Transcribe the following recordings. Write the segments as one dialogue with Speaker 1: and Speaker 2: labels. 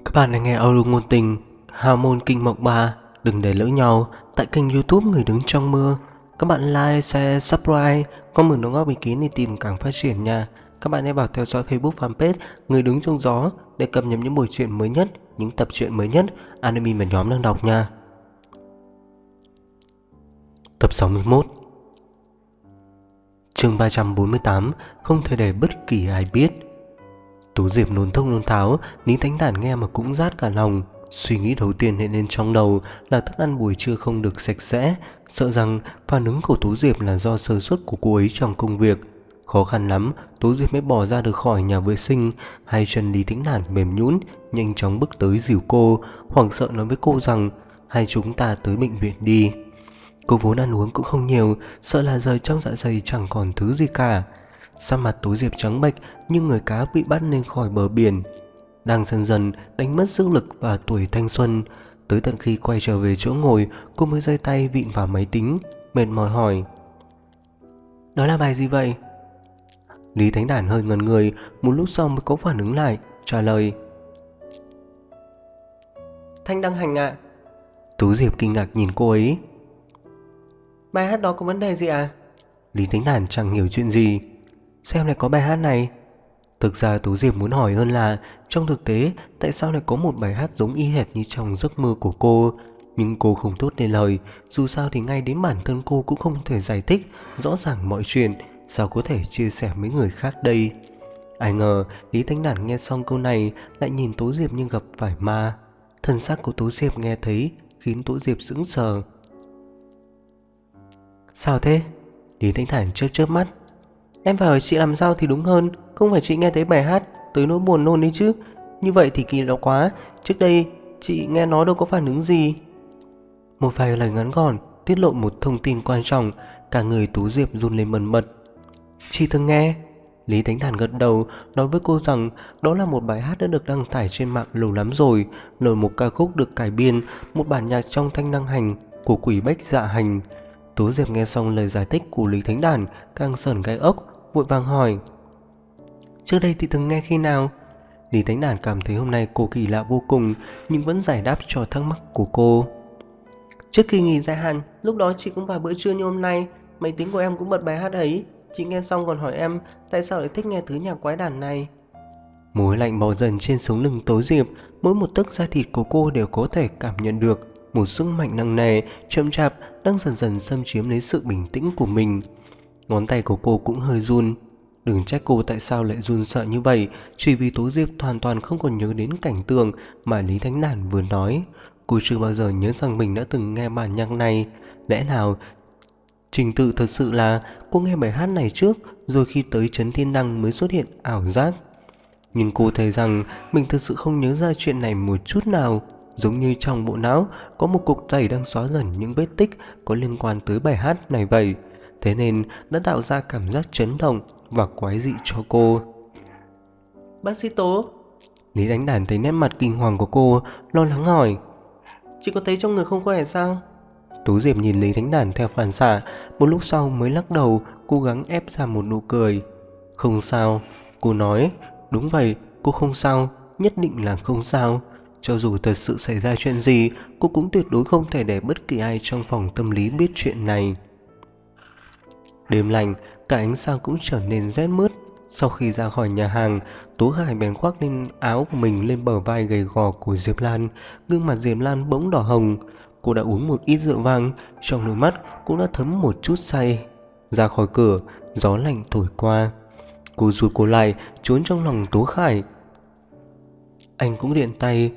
Speaker 1: Các bạn đang nghe audio ngôn tình Hormone Kinh Mộng 3. Đừng để lỡ nhau tại kênh YouTube Người Đứng Trong Mưa. Các bạn like, share, subscribe, comment đóng góp ý kiến để tìm càng phát triển nha. Các bạn hãy vào theo dõi Facebook fanpage Người Đứng Trong Gió để cập nhật những buổi truyện mới nhất, những tập truyện mới nhất anime mà nhóm đang đọc nha. Tập 61, chương 348. Không thể để bất kỳ ai biết. Tú Diệp nôn thốc nôn tháo, Lý Thánh Đản nghe mà cũng rát cả lòng. Suy nghĩ đầu tiên hiện lên trong đầu là thức ăn buổi trưa không được sạch sẽ, sợ rằng phản ứng của Tú Diệp là do sơ suất của cô ấy trong công việc. Khó khăn lắm, Tú Diệp mới bỏ ra được khỏi nhà vệ sinh. Hai chân Lý Thánh Đản mềm nhũn, nhanh chóng bước tới dìu cô, hoảng sợ nói với cô rằng hai chúng ta tới bệnh viện đi. Cô vốn ăn uống cũng không nhiều, sợ là giờ trong dạ dày chẳng còn thứ gì cả. Sắc mặt Tú Diệp trắng bệch như người cá bị bắt lên khỏi bờ biển, đang dần dần đánh mất sức lực và tuổi thanh xuân. Tới tận khi quay trở về chỗ ngồi, cô mới giơ tay vịn vào máy tính, mệt mỏi hỏi: đó là bài gì vậy? Lý Thánh Đản hơi ngẩn người, một lúc sau mới có phản ứng lại, trả lời: Thanh Đăng Hành ạ. Tú Diệp kinh ngạc nhìn cô ấy. Bài hát đó có vấn đề gì à? Lý Thánh Đản chẳng hiểu chuyện gì. Xem lại có bài hát này. Thực ra Tú Diệp muốn hỏi hơn là trong thực tế tại sao lại có một bài hát giống y hệt như trong giấc mơ của cô. Nhưng cô không thốt nên lời, dù sao thì ngay đến bản thân cô cũng không thể giải thích rõ ràng mọi chuyện, sao có thể chia sẻ với người khác đây. Ai ngờ Lý Thánh Đản nghe xong câu này lại nhìn Tú Diệp như gặp phải ma. Thân xác của Tú Diệp nghe thấy khiến Tú Diệp sững sờ. Sao thế? Lý Thánh Đản chớp chớp mắt. Em phải hỏi chị làm sao thì đúng hơn, không phải chị nghe thấy bài hát tới nỗi buồn nôn đấy chứ. Như vậy thì kỳ lạ quá, trước đây chị nghe nói đâu có phản ứng gì. Một vài lời ngắn gọn tiết lộ một thông tin quan trọng, cả người Tú Diệp run lên bần bật. Chị từng nghe. Lý Thánh Đản gật đầu, nói với cô rằng đó là một bài hát đã được đăng tải trên mạng lâu lắm rồi, là một ca khúc được cải biên, một bản nhạc trong Thanh Đăng Hành của Quỷ Bách Dạ Hành. Tú Diệp nghe xong lời giải thích của Lý Thánh Đản càng sởn gai ốc, vội vàng hỏi: trước đây thì từng nghe khi nào? Lý Thánh Đản cảm thấy hôm nay cô kỳ lạ vô cùng, nhưng vẫn giải đáp cho thắc mắc của cô. Trước kỳ nghỉ dài hạn, lúc đó chị cũng vào bữa trưa như hôm nay, máy tính của em cũng bật bài hát ấy. Chị nghe xong còn hỏi em tại sao lại thích nghe thứ nhạc quái đản này. Mồ hôi lạnh bò dần trên sống lưng Tú Diệp, mỗi một tấc da thịt của cô đều có thể cảm nhận được một sức mạnh nặng nề, chậm chạp đang dần dần xâm chiếm lấy sự bình tĩnh của mình. Ngón tay của cô cũng hơi run. Đừng trách cô tại sao lại run sợ như vậy, chỉ vì Tú Diệp hoàn toàn không còn nhớ đến cảnh tượng mà Lý Thánh Đản vừa nói. Cô chưa bao giờ nhớ rằng mình đã từng nghe bản nhạc này. Lẽ nào trình tự thật sự là cô nghe bài hát này trước, rồi khi tới Trấn Thiên Đăng mới xuất hiện ảo giác? Nhưng cô thấy rằng mình thật sự không nhớ ra chuyện này một chút nào, giống như trong bộ não có một cục tẩy đang xóa dần những vết tích có liên quan tới bài hát này vậy. Thế nên đã tạo ra cảm giác chấn động và quái dị cho cô. Bác sĩ Tố. Lý Thánh Đản thấy nét mặt kinh hoàng của cô, lo lắng hỏi: chị có thấy trong người không khỏe sao? Tú Diệp nhìn Lý Thánh Đản theo phản xạ, một lúc sau mới lắc đầu, cố gắng ép ra một nụ cười. Không sao, cô nói. Đúng vậy, cô không sao, nhất định là không sao. Cho dù thật sự xảy ra chuyện gì, cô cũng tuyệt đối không thể để bất kỳ ai trong phòng tâm lý biết chuyện này. Đêm lạnh, cả ánh sao cũng trở nên rét mướt. Sau khi ra khỏi nhà hàng, Tố Khải bèn khoác lên áo của mình lên bờ vai gầy gò của Diệp Lan. Gương mặt Diệp Lan bỗng đỏ hồng. Cô đã uống một ít rượu vang, trong đôi mắt cũng đã thấm một chút say. Ra khỏi cửa, gió lạnh thổi qua. Cô rụt cổ lại, trốn trong lòng Tố Khải. Anh cũng điện tay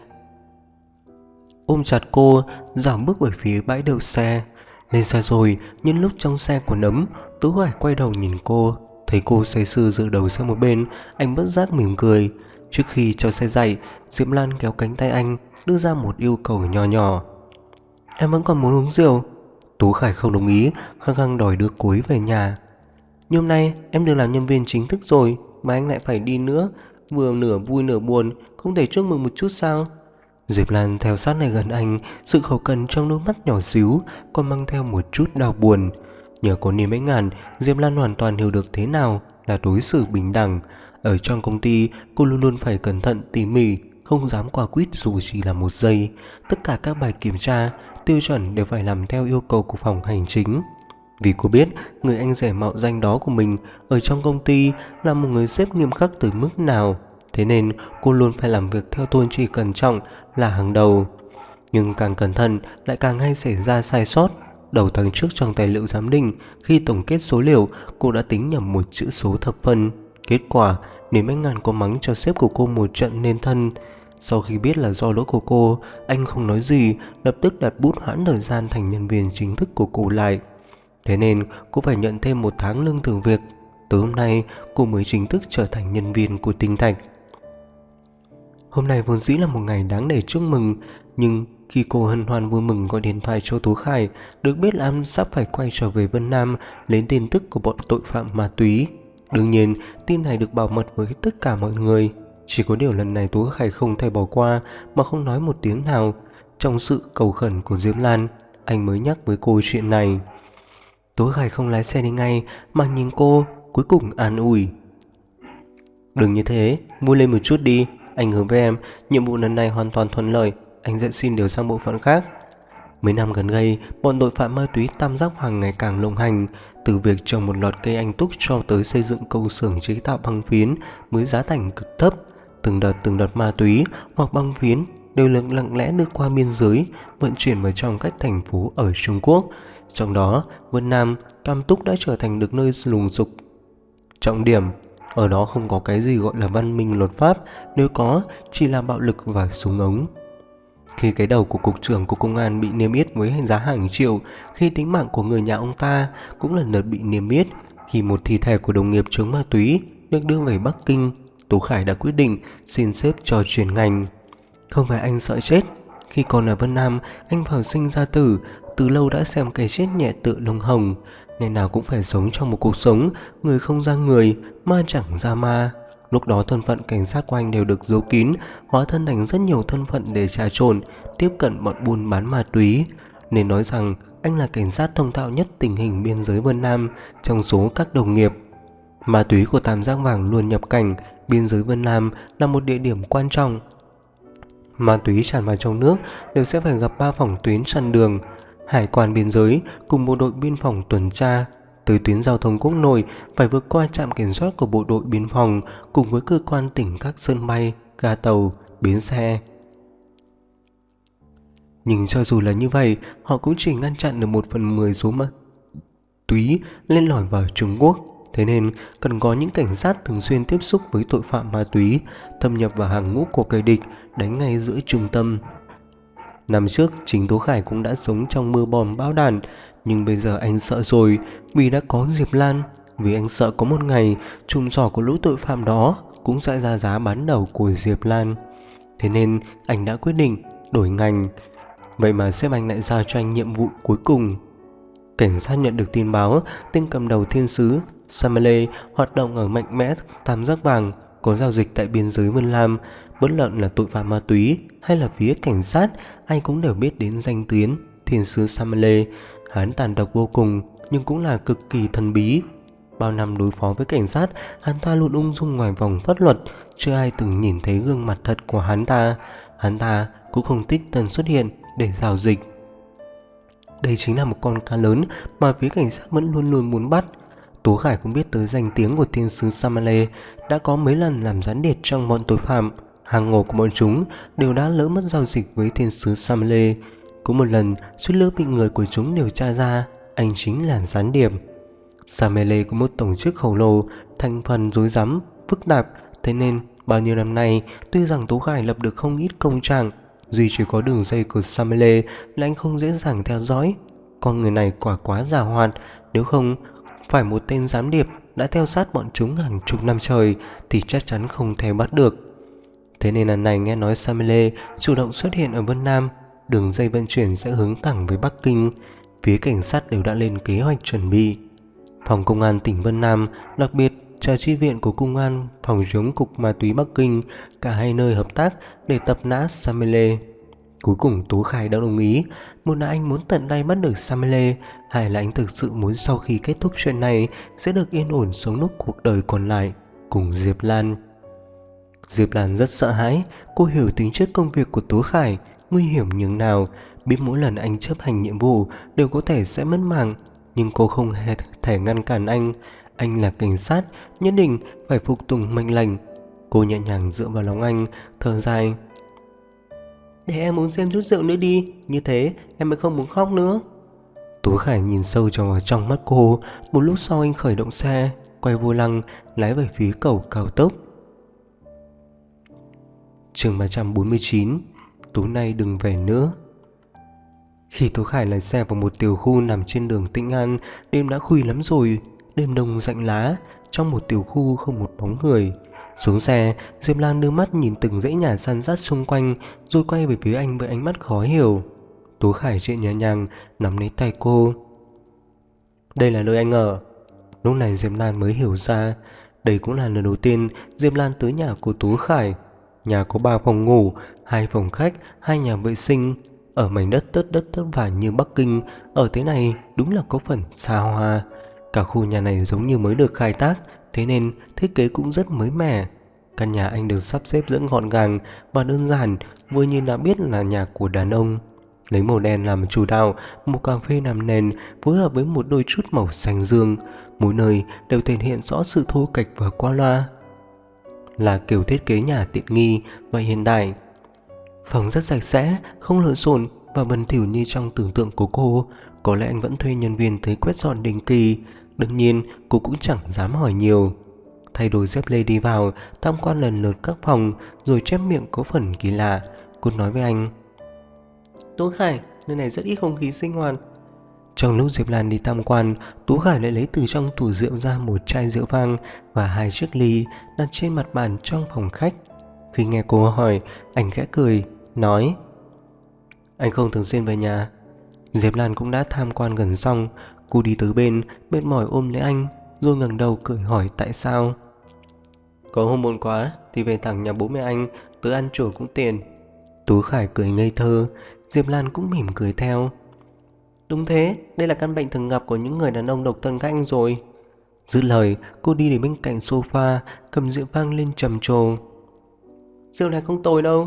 Speaker 1: ôm chặt cô, giảm bước về phía bãi đậu xe. Lên xe rồi, nhân lúc trong xe của nấm, Tố Khải quay đầu nhìn cô. Thấy cô say sưa dựa đầu sang một bên, anh bất giác mỉm cười. Trước khi cho xe dậy, Diệp Lan kéo cánh tay anh, đưa ra một yêu cầu nhỏ nhỏ. Em vẫn còn muốn uống rượu. Tố Khải không đồng ý, khăng khăng đòi đưa cô ấy về nhà. Nhưng hôm nay em được làm nhân viên chính thức rồi, mà anh lại phải đi nữa. Vừa nửa vui nửa buồn, không thể chúc mừng một chút sao? Diệp Lan theo sát lại gần anh, sự khẩu cần trong đôi mắt nhỏ xíu còn mang theo một chút đau buồn. Nhờ có niềm ánh ngàn, Diệp Lan hoàn toàn hiểu được thế nào là đối xử bình đẳng. Ở trong công ty, cô luôn luôn phải cẩn thận tỉ mỉ, không dám quả quýt dù chỉ là 1 giây. Tất cả các bài kiểm tra, tiêu chuẩn đều phải làm theo yêu cầu của phòng hành chính. Vì cô biết người anh rể mạo danh đó của mình ở trong công ty là một người sếp nghiêm khắc từ mức nào, thế nên cô luôn phải làm việc theo tôn chỉ cẩn trọng là hàng đầu. Nhưng càng cẩn thận lại càng hay xảy ra sai sót. Đầu tháng trước trong tài liệu giám định, khi tổng kết số liệu, cô đã tính nhầm một chữ số thập phân. Kết quả, Niềm Anh Ngàn có mắng cho sếp của cô một trận nên thân. Sau khi biết là do lỗi của cô, anh không nói gì, lập tức đặt bút hoãn thời gian thành nhân viên chính thức của cô lại. Thế nên cô phải nhận thêm 1 tháng lương thử việc. Từ hôm nay cô mới chính thức trở thành nhân viên của Tinh Thạch. Hôm nay vốn dĩ là một ngày đáng để chúc mừng, nhưng khi cô hân hoan vui mừng gọi điện thoại cho Tú Khải, được biết là anh sắp phải quay trở về Vân Nam lấy tin tức của bọn tội phạm ma túy. Đương nhiên, tin này được bảo mật với tất cả mọi người. Chỉ có điều lần này Tú Khải không thể bỏ qua mà không nói một tiếng nào. Trong sự cầu khẩn của Diệp Lan, anh mới nhắc với cô chuyện này. Tú Khải không lái xe đi ngay mà nhìn cô, cuối cùng an ủi. Đừng như thế, vui lên một chút đi. Anh hứa với em, nhiệm vụ lần này hoàn toàn thuận lợi, anh sẽ xin điều sang bộ phận khác. Mấy năm gần đây, bọn tội phạm ma túy Tam Giác Vàng ngày càng lộng hành, từ việc trồng một loạt cây anh túc cho tới xây dựng công xưởng chế tạo băng phiến với giá thành cực thấp. Từng đợt ma túy hoặc băng phiến đều được lặng lẽ đưa qua biên giới, vận chuyển vào trong các thành phố ở Trung Quốc. Trong đó, Vân Nam, Cam Túc đã trở thành được nơi lùng sục trọng điểm. Ở đó không có cái gì gọi là văn minh luật pháp, nếu có chỉ là bạo lực và súng ống. Khi cái đầu của cục trưởng của công an bị niêm yết với giá hàng triệu, khi tính mạng của người nhà ông ta cũng lần lượt bị niêm yết, khi một thi thể của đồng nghiệp chống ma túy được đưa về Bắc Kinh, Tú Khải đã quyết định xin sếp cho chuyển ngành. Không phải anh sợ chết, khi còn ở Vân Nam anh vào sinh ra tử, từ lâu đã xem cái chết nhẹ tựa lông hồng, ngày nào cũng phải sống trong một cuộc sống người không ra người, ma chẳng ra ma. Lúc đó thân phận cảnh sát của anh đều được giấu kín, hóa thân thành rất nhiều thân phận để trà trộn, tiếp cận bọn buôn bán ma túy. Nên nói rằng anh là cảnh sát thông thạo nhất tình hình biên giới Vân Nam trong số các đồng nghiệp. Ma túy của Tam Giác Vàng luôn nhập cảnh, biên giới Vân Nam là một địa điểm quan trọng. Ma túy tràn vào trong nước đều sẽ phải gặp 3 phòng tuyến chặn đường: hải quan biên giới cùng bộ đội biên phòng tuần tra. Từ tuyến giao thông quốc nội phải vượt qua trạm kiểm soát của bộ đội biên phòng cùng với cơ quan tỉnh các sân bay, ga tàu, bến xe. Nhưng cho dù là như vậy, họ cũng chỉ ngăn chặn được 1/10 số ma túy lên lỏi vào Trung Quốc. Thế nên cần có những cảnh sát thường xuyên tiếp xúc với tội phạm ma túy, thâm nhập vào hàng ngũ của kẻ địch, đánh ngay giữa trung tâm. Năm trước, chính Tố Khải cũng đã sống trong mưa bom bão đạn, nhưng bây giờ anh sợ rồi vì đã có Diệp Lan. Vì anh sợ có một ngày chùm giỏ của lũ tội phạm đó cũng sẽ ra giá bán đầu của Diệp Lan. Thế nên anh đã quyết định đổi ngành. Vậy mà sếp anh lại giao cho anh nhiệm vụ cuối cùng. Cảnh sát nhận được tin báo tên cầm đầu thiên sứ Samale hoạt động ở mạnh mẽ Tam Giác Vàng, có giao dịch tại biên giới Vân Nam. Bất luận là tội phạm ma túy hay là phía cảnh sát, ai cũng đều biết đến danh tiếng thiên sứ Samale. Hắn tàn độc vô cùng nhưng cũng là cực kỳ thần bí. Bao năm đối phó với cảnh sát, hắn ta luôn ung dung ngoài vòng pháp luật, chưa ai từng nhìn thấy gương mặt thật của hắn ta. Hắn ta cũng không thích tần xuất hiện để giao dịch. Đây chính là một con cá lớn mà phía cảnh sát vẫn luôn luôn muốn bắt. Tố Khải cũng biết tới danh tiếng của thiên sứ Samale, đã có mấy lần làm gián điệp trong bọn tội phạm. Hàng ngũ của bọn chúng đều đã lỡ mất giao dịch với thiên sứ Samale. Có một lần suýt nữa bị người của chúng điều tra ra, anh chính là gián điệp. Samale có một tổ chức khổng lồ, thành phần rối rắm, phức tạp, thế nên bao nhiêu năm nay tuy rằng Tố Khải lập được không ít công trạng, duy chỉ có đường dây của Samale là anh không dễ dàng theo dõi. Con người này quá giàu hoạt, nếu không phải một tên gián điệp đã theo sát bọn chúng hàng chục năm trời thì chắc chắn không thể bắt được. Thế nên lần này nghe nói Samale chủ động xuất hiện ở Vân Nam, đường dây vận chuyển sẽ hướng thẳng với Bắc Kinh. Phía cảnh sát đều đã lên kế hoạch chuẩn bị. Phòng công an tỉnh Vân Nam đặc biệt chờ chi viện của công an phòng chống cục ma túy Bắc Kinh, cả hai nơi hợp tác để tập nã Samale. Cuối cùng Tố Khải đã đồng ý, một là anh muốn tận tay bắt được Samale, hai là anh thực sự muốn sau khi kết thúc chuyện này sẽ được yên ổn sống nốt cuộc đời còn lại cùng Diệp Lan. Diệp Lan rất sợ hãi, cô hiểu tính chất công việc của Tú Khải, nguy hiểm nhường nào, biết mỗi lần anh chấp hành nhiệm vụ đều có thể sẽ mất mạng, nhưng cô không hề thể ngăn cản anh là cảnh sát, nhất định phải phục tùng mệnh lệnh. Cô nhẹ nhàng dựa vào lòng anh, thở dài. Để em uống thêm chút rượu nữa đi, như thế em mới không muốn khóc nữa. Tú Khải nhìn sâu vào trong mắt cô, một lúc sau anh khởi động xe, quay vô lăng, lái về phía cầu cao tốc. Chương 349. Tối nay đừng về nữa. Khi Tú Khải lái xe vào một tiểu khu nằm trên đường Tĩnh An, đêm đã khuya lắm rồi, đêm đông rạnh lá, trong một tiểu khu không một bóng người. Xuống xe, Diệp Lan đưa mắt nhìn từng dãy nhà san sát xung quanh, rồi quay về phía anh với ánh mắt khó hiểu. Tú Khải chạy nhẹ nhàng, nắm lấy tay cô. Đây là nơi anh ở. Lúc này Diệp Lan mới hiểu ra, đây cũng là lần đầu tiên Diệp Lan tới nhà của Tú Khải. Nhà có 3 phòng ngủ, 2 phòng khách, 2 nhà vệ sinh. Ở mảnh đất đất vả như Bắc Kinh, ở thế này đúng là có phần xa hoa. Cả khu nhà này giống như mới được khai tác, thế nên thiết kế cũng rất mới mẻ. Căn nhà anh được sắp xếp rất gọn gàng và đơn giản, vừa nhìn đã biết là nhà của đàn ông. Lấy màu đen làm chủ đạo, một cà phê làm nền phối hợp với một đôi chút màu xanh dương, mỗi nơi đều thể hiện rõ sự thô kệch và qua loa. Là kiểu thiết kế nhà tiện nghi và hiện đại. Phòng rất sạch sẽ, không lộn xộn và bẩn thỉu như trong tưởng tượng của cô. Có lẽ anh vẫn thuê nhân viên tới quét dọn định kỳ. Đương nhiên cô cũng chẳng dám hỏi nhiều. Thay đổi dép lê đi vào, tham quan lần lượt các phòng, rồi chép miệng có phần kỳ lạ. Cô nói với anh. Tú Khải, nơi này rất ít không khí sinh hoạt. Trong lúc Diệp Lan đi tham quan, Tú Khải lại lấy từ trong tủ rượu ra một chai rượu vang và 2 chiếc ly đặt trên mặt bàn trong phòng khách. Khi nghe cô hỏi, anh khẽ cười, nói. Anh không thường xuyên về nhà. Diệp Lan cũng đã tham quan gần xong, cô đi tới bên, mệt mỏi ôm lấy anh, rồi ngẩng đầu cười hỏi tại sao. Có hôm muộn quá thì về thẳng nhà bố mẹ anh, tớ ăn trổ cũng tiền. Tú Khải cười ngây thơ, Diệp Lan cũng mỉm cười theo. Đúng thế, đây là căn bệnh thường gặp của những người đàn ông độc thân các anh rồi. Dứt lời, cô đi đến bên cạnh sofa, cầm rượu vang lên trầm trồ. Rượu này không tồi đâu.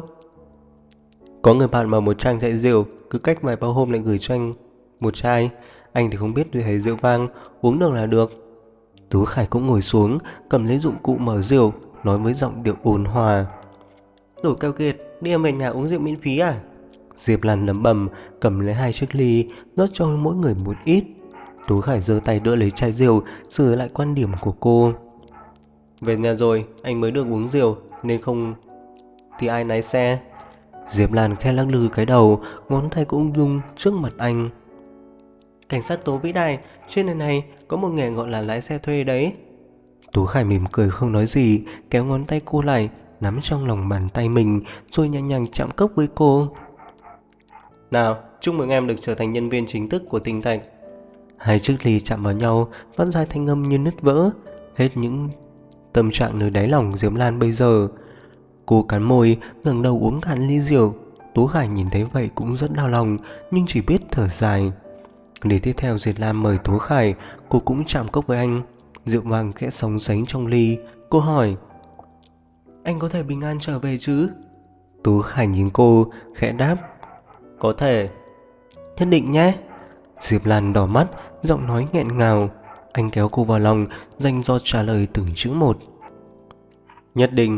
Speaker 1: Có người bạn mở một trang dạy rượu, cứ cách vài ba hôm lại gửi cho anh một chai. Anh thì không biết thấy rượu vang, uống được là được. Tú Khải cũng ngồi xuống, cầm lấy dụng cụ mở rượu, nói với giọng điệu ôn hòa. Đủ keo kiệt, đi em về nhà uống rượu miễn phí à? Diệp Lan lẩm bẩm, cầm lấy 2 chiếc ly, rót cho mỗi người một ít. Tú Khải giơ tay đỡ lấy chai rượu, sửa lại quan điểm của cô. Về nhà rồi, anh mới được uống rượu, nên không thì ai lái xe. Diệp Lan khẽ lắc lư cái đầu, ngón tay cũng rung trước mặt anh. Cảnh sát tố vĩ đại, trên đời này có một nghề gọi là lái xe thuê đấy. Tú Khải mỉm cười không nói gì, kéo ngón tay cô lại, nắm trong lòng bàn tay mình, rồi nhẹ nhàng chạm cốc với cô. Nào, chúc mừng em được trở thành nhân viên chính thức của Tinh Thạch. 2 chiếc ly chạm vào nhau, phát ra thanh âm như nứt vỡ. Hết những tâm trạng nơi đáy lòng Diệp Lan bây giờ. Cô cắn môi, ngẩng đầu uống cạn ly rượu. Tú Khải nhìn thấy vậy cũng rất đau lòng, nhưng chỉ biết thở dài. Lý tiếp theo Diệp Lan mời Tú Khải, cô cũng chạm cốc với anh. Rượu vang khẽ sóng sánh trong ly. Cô hỏi, anh có thể bình an trở về chứ? Tú Khải nhìn cô, khẽ đáp, có thể. Nhất định nhé. Diệp Lan đỏ mắt, giọng nói nghẹn ngào. Anh kéo cô vào lòng, dành giọt trả lời từng chữ một. Nhất định.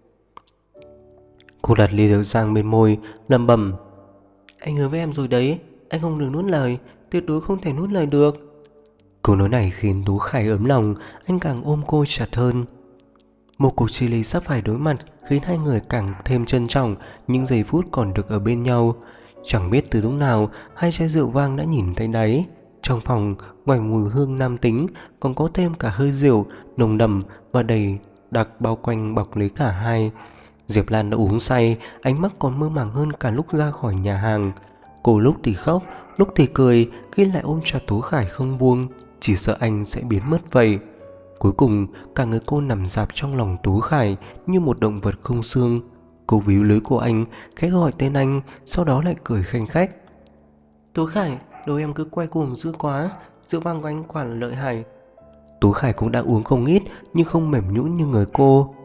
Speaker 1: Cô đặt ly rượu sang bên môi, lẩm bẩm. Anh hứa với em rồi đấy, anh không được nuốt lời, tuyệt đối không thể nuốt lời được. Câu nói này khiến Tú Khải ấm lòng, anh càng ôm cô chặt hơn. Một cuộc chia ly sắp phải đối mặt khiến hai người càng thêm trân trọng những giây phút còn được ở bên nhau. Chẳng biết từ lúc nào, 2 chai rượu vang đã nhìn thấy đáy. Trong phòng, ngoài mùi hương nam tính, còn có thêm cả hơi rượu nồng đậm và đầy đặc bao quanh bọc lấy cả hai. Diệp Lan đã uống say, ánh mắt còn mơ màng hơn cả lúc ra khỏi nhà hàng. Cô lúc thì khóc, lúc thì cười, khi lại ôm chặt Tú Khải không buông, chỉ sợ anh sẽ biến mất vậy. Cuối cùng, cả người cô nằm rạp trong lòng Tú Khải như một động vật không xương. Cô víu lưới của anh, khẽ gọi tên anh, sau đó lại cười khanh khách. Tú Khải, đồ em cứ quay cuồng dữ quá, rượu vang của anh quả là lợi hại. Tú Khải cũng đã uống không ít, nhưng không mềm nhũn như người cô.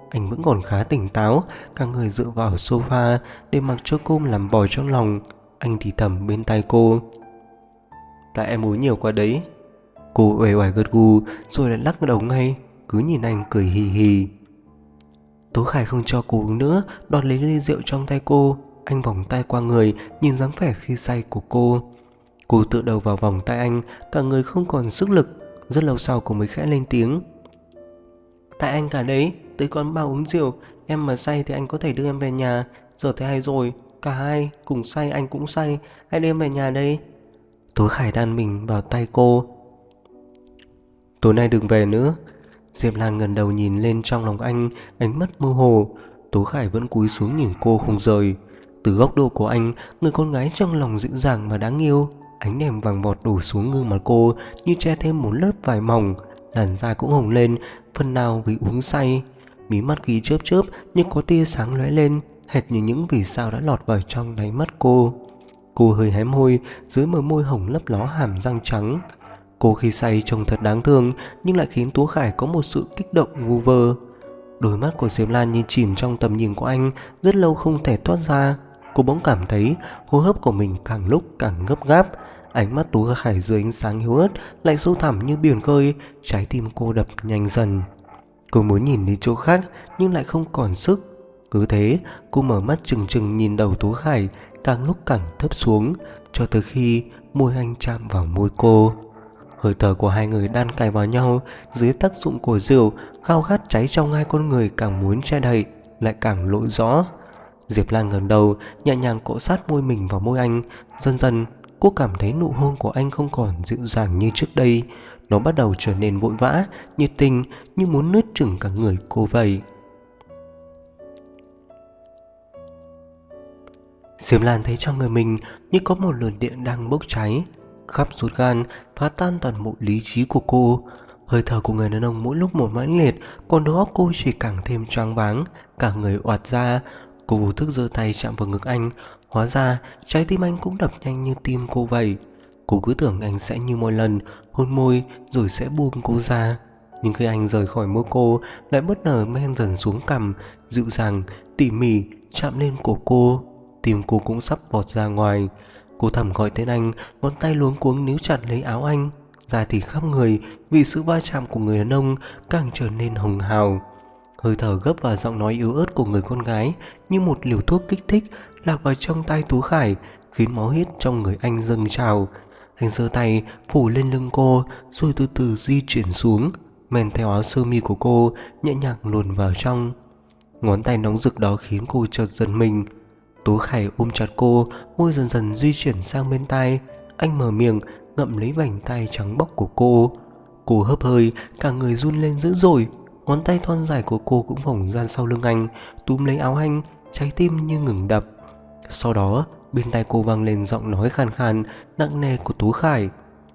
Speaker 1: anh vẫn còn khá tỉnh táo, cả người dựa vào sofa để mặc cho cô làm bò trong lòng. Anh thì thầm bên tai cô: tại em uống nhiều quá đấy. Cô uể oải gật gù rồi lại lắc đầu ngay, cứ nhìn anh cười hì hì. Tố Khải không cho cô uống nữa, đoạt lấy ly rượu trong tay cô. Anh vòng tay qua người, nhìn dáng vẻ khi say của cô. Cô tựa đầu vào vòng tay anh, cả người không còn sức lực. Rất lâu sau cô mới khẽ lên tiếng: tại anh cả đấy, tới quán bar uống rượu, em mà say thì anh có thể đưa em về nhà. Giờ thế hay rồi, cả hai cùng say, anh cũng say, ai đưa em về nhà đây? Tố Khải đan mình vào tay cô. Tối nay đừng về nữa. Diệp Lan ngẩng đầu nhìn lên trong lòng anh, ánh mắt mơ hồ. Tố Khải vẫn cúi xuống nhìn cô không rời. Từ góc độ của anh, người con gái trong lòng dịu dàng và đáng yêu. Ánh đèn vàng vọt đổ xuống gương mặt cô như che thêm một lớp vải mỏng. Làn da cũng hồng lên, phần nào vì uống say. Mí mắt ghi chớp chớp như có tia sáng lóe lên, hệt như những vì sao đã lọt vào trong đáy mắt cô. Cô hơi hé môi, dưới bờ môi hồng lấp ló hàm răng trắng. Cô khi say trông thật đáng thương, nhưng lại khiến Tố Khải có một sự kích động ngu vơ. Đôi mắt của Diệp Lan như chìm trong tầm nhìn của anh, rất lâu không thể thoát ra. Cô bỗng cảm thấy hô hấp của mình càng lúc càng gấp gáp. Ánh mắt Tố Khải dưới ánh sáng yếu ớt lại sâu thẳm như biển khơi, trái tim cô đập nhanh dần. Cô muốn nhìn đi chỗ khác nhưng lại không còn sức. Cứ thế, cô mở mắt trừng trừng nhìn đầu Tố Khải, càng lúc càng thấp xuống, cho tới khi môi anh chạm vào môi cô. Hơi thở của hai người đan cài vào nhau, dưới tác dụng của rượu, khao khát cháy trong hai con người càng muốn che đậy, lại càng lộ rõ. Diệp Lan ngẩng đầu, nhẹ nhàng cọ sát môi mình vào môi anh. Dần dần, cô cảm thấy nụ hôn của anh không còn dịu dàng như trước đây. Nó bắt đầu trở nên vội vã, nhiệt tình, như muốn nuốt chửng cả người cô vậy. Diệp Lan thấy trong người mình như có một luồng điện đang bốc cháy, khắp ruột gan, phá tan toàn bộ lý trí của cô. Hơi thở của người đàn ông mỗi lúc một mãnh liệt, còn đầu óc cô chỉ càng thêm choáng váng, cả người oạt ra. Cô vô thức giơ tay chạm vào ngực anh, hóa ra trái tim anh cũng đập nhanh như tim cô vậy. Cô cứ tưởng anh sẽ như mọi lần, hôn môi rồi sẽ buông cô ra. Nhưng khi anh rời khỏi môi cô, lại bất ngờ men dần xuống cằm, dịu dàng, tỉ mỉ chạm lên cổ cô. Tim cô cũng sắp vọt ra ngoài. Cô thầm gọi tên anh, ngón tay luống cuống níu chặt lấy áo anh. Da thì khắp người vì sự va chạm của người đàn ông càng trở nên hồng hào. Hơi thở gấp và giọng nói yếu ớt của người con gái như một liều thuốc kích thích lạc vào trong tay Tú Khải, khiến máu huyết trong người anh dâng trào. Anh giơ tay phủ lên lưng cô rồi từ từ di chuyển xuống, men theo áo sơ mi của cô, nhẹ nhàng luồn vào trong. Ngón tay nóng rực đó khiến cô chợt giật mình. Tú Khải ôm chặt cô, môi dần dần di chuyển sang bên tai. Anh mở miệng, ngậm lấy vành tai trắng bóc của cô. Cô hớp hơi, cả người run lên dữ dội. Ngón tay thon dài của cô cũng vòng ra sau lưng anh, túm lấy áo anh, trái tim như ngừng đập. Sau đó, bên tai cô vang lên giọng nói khàn khàn, nặng nề của Tú Khải.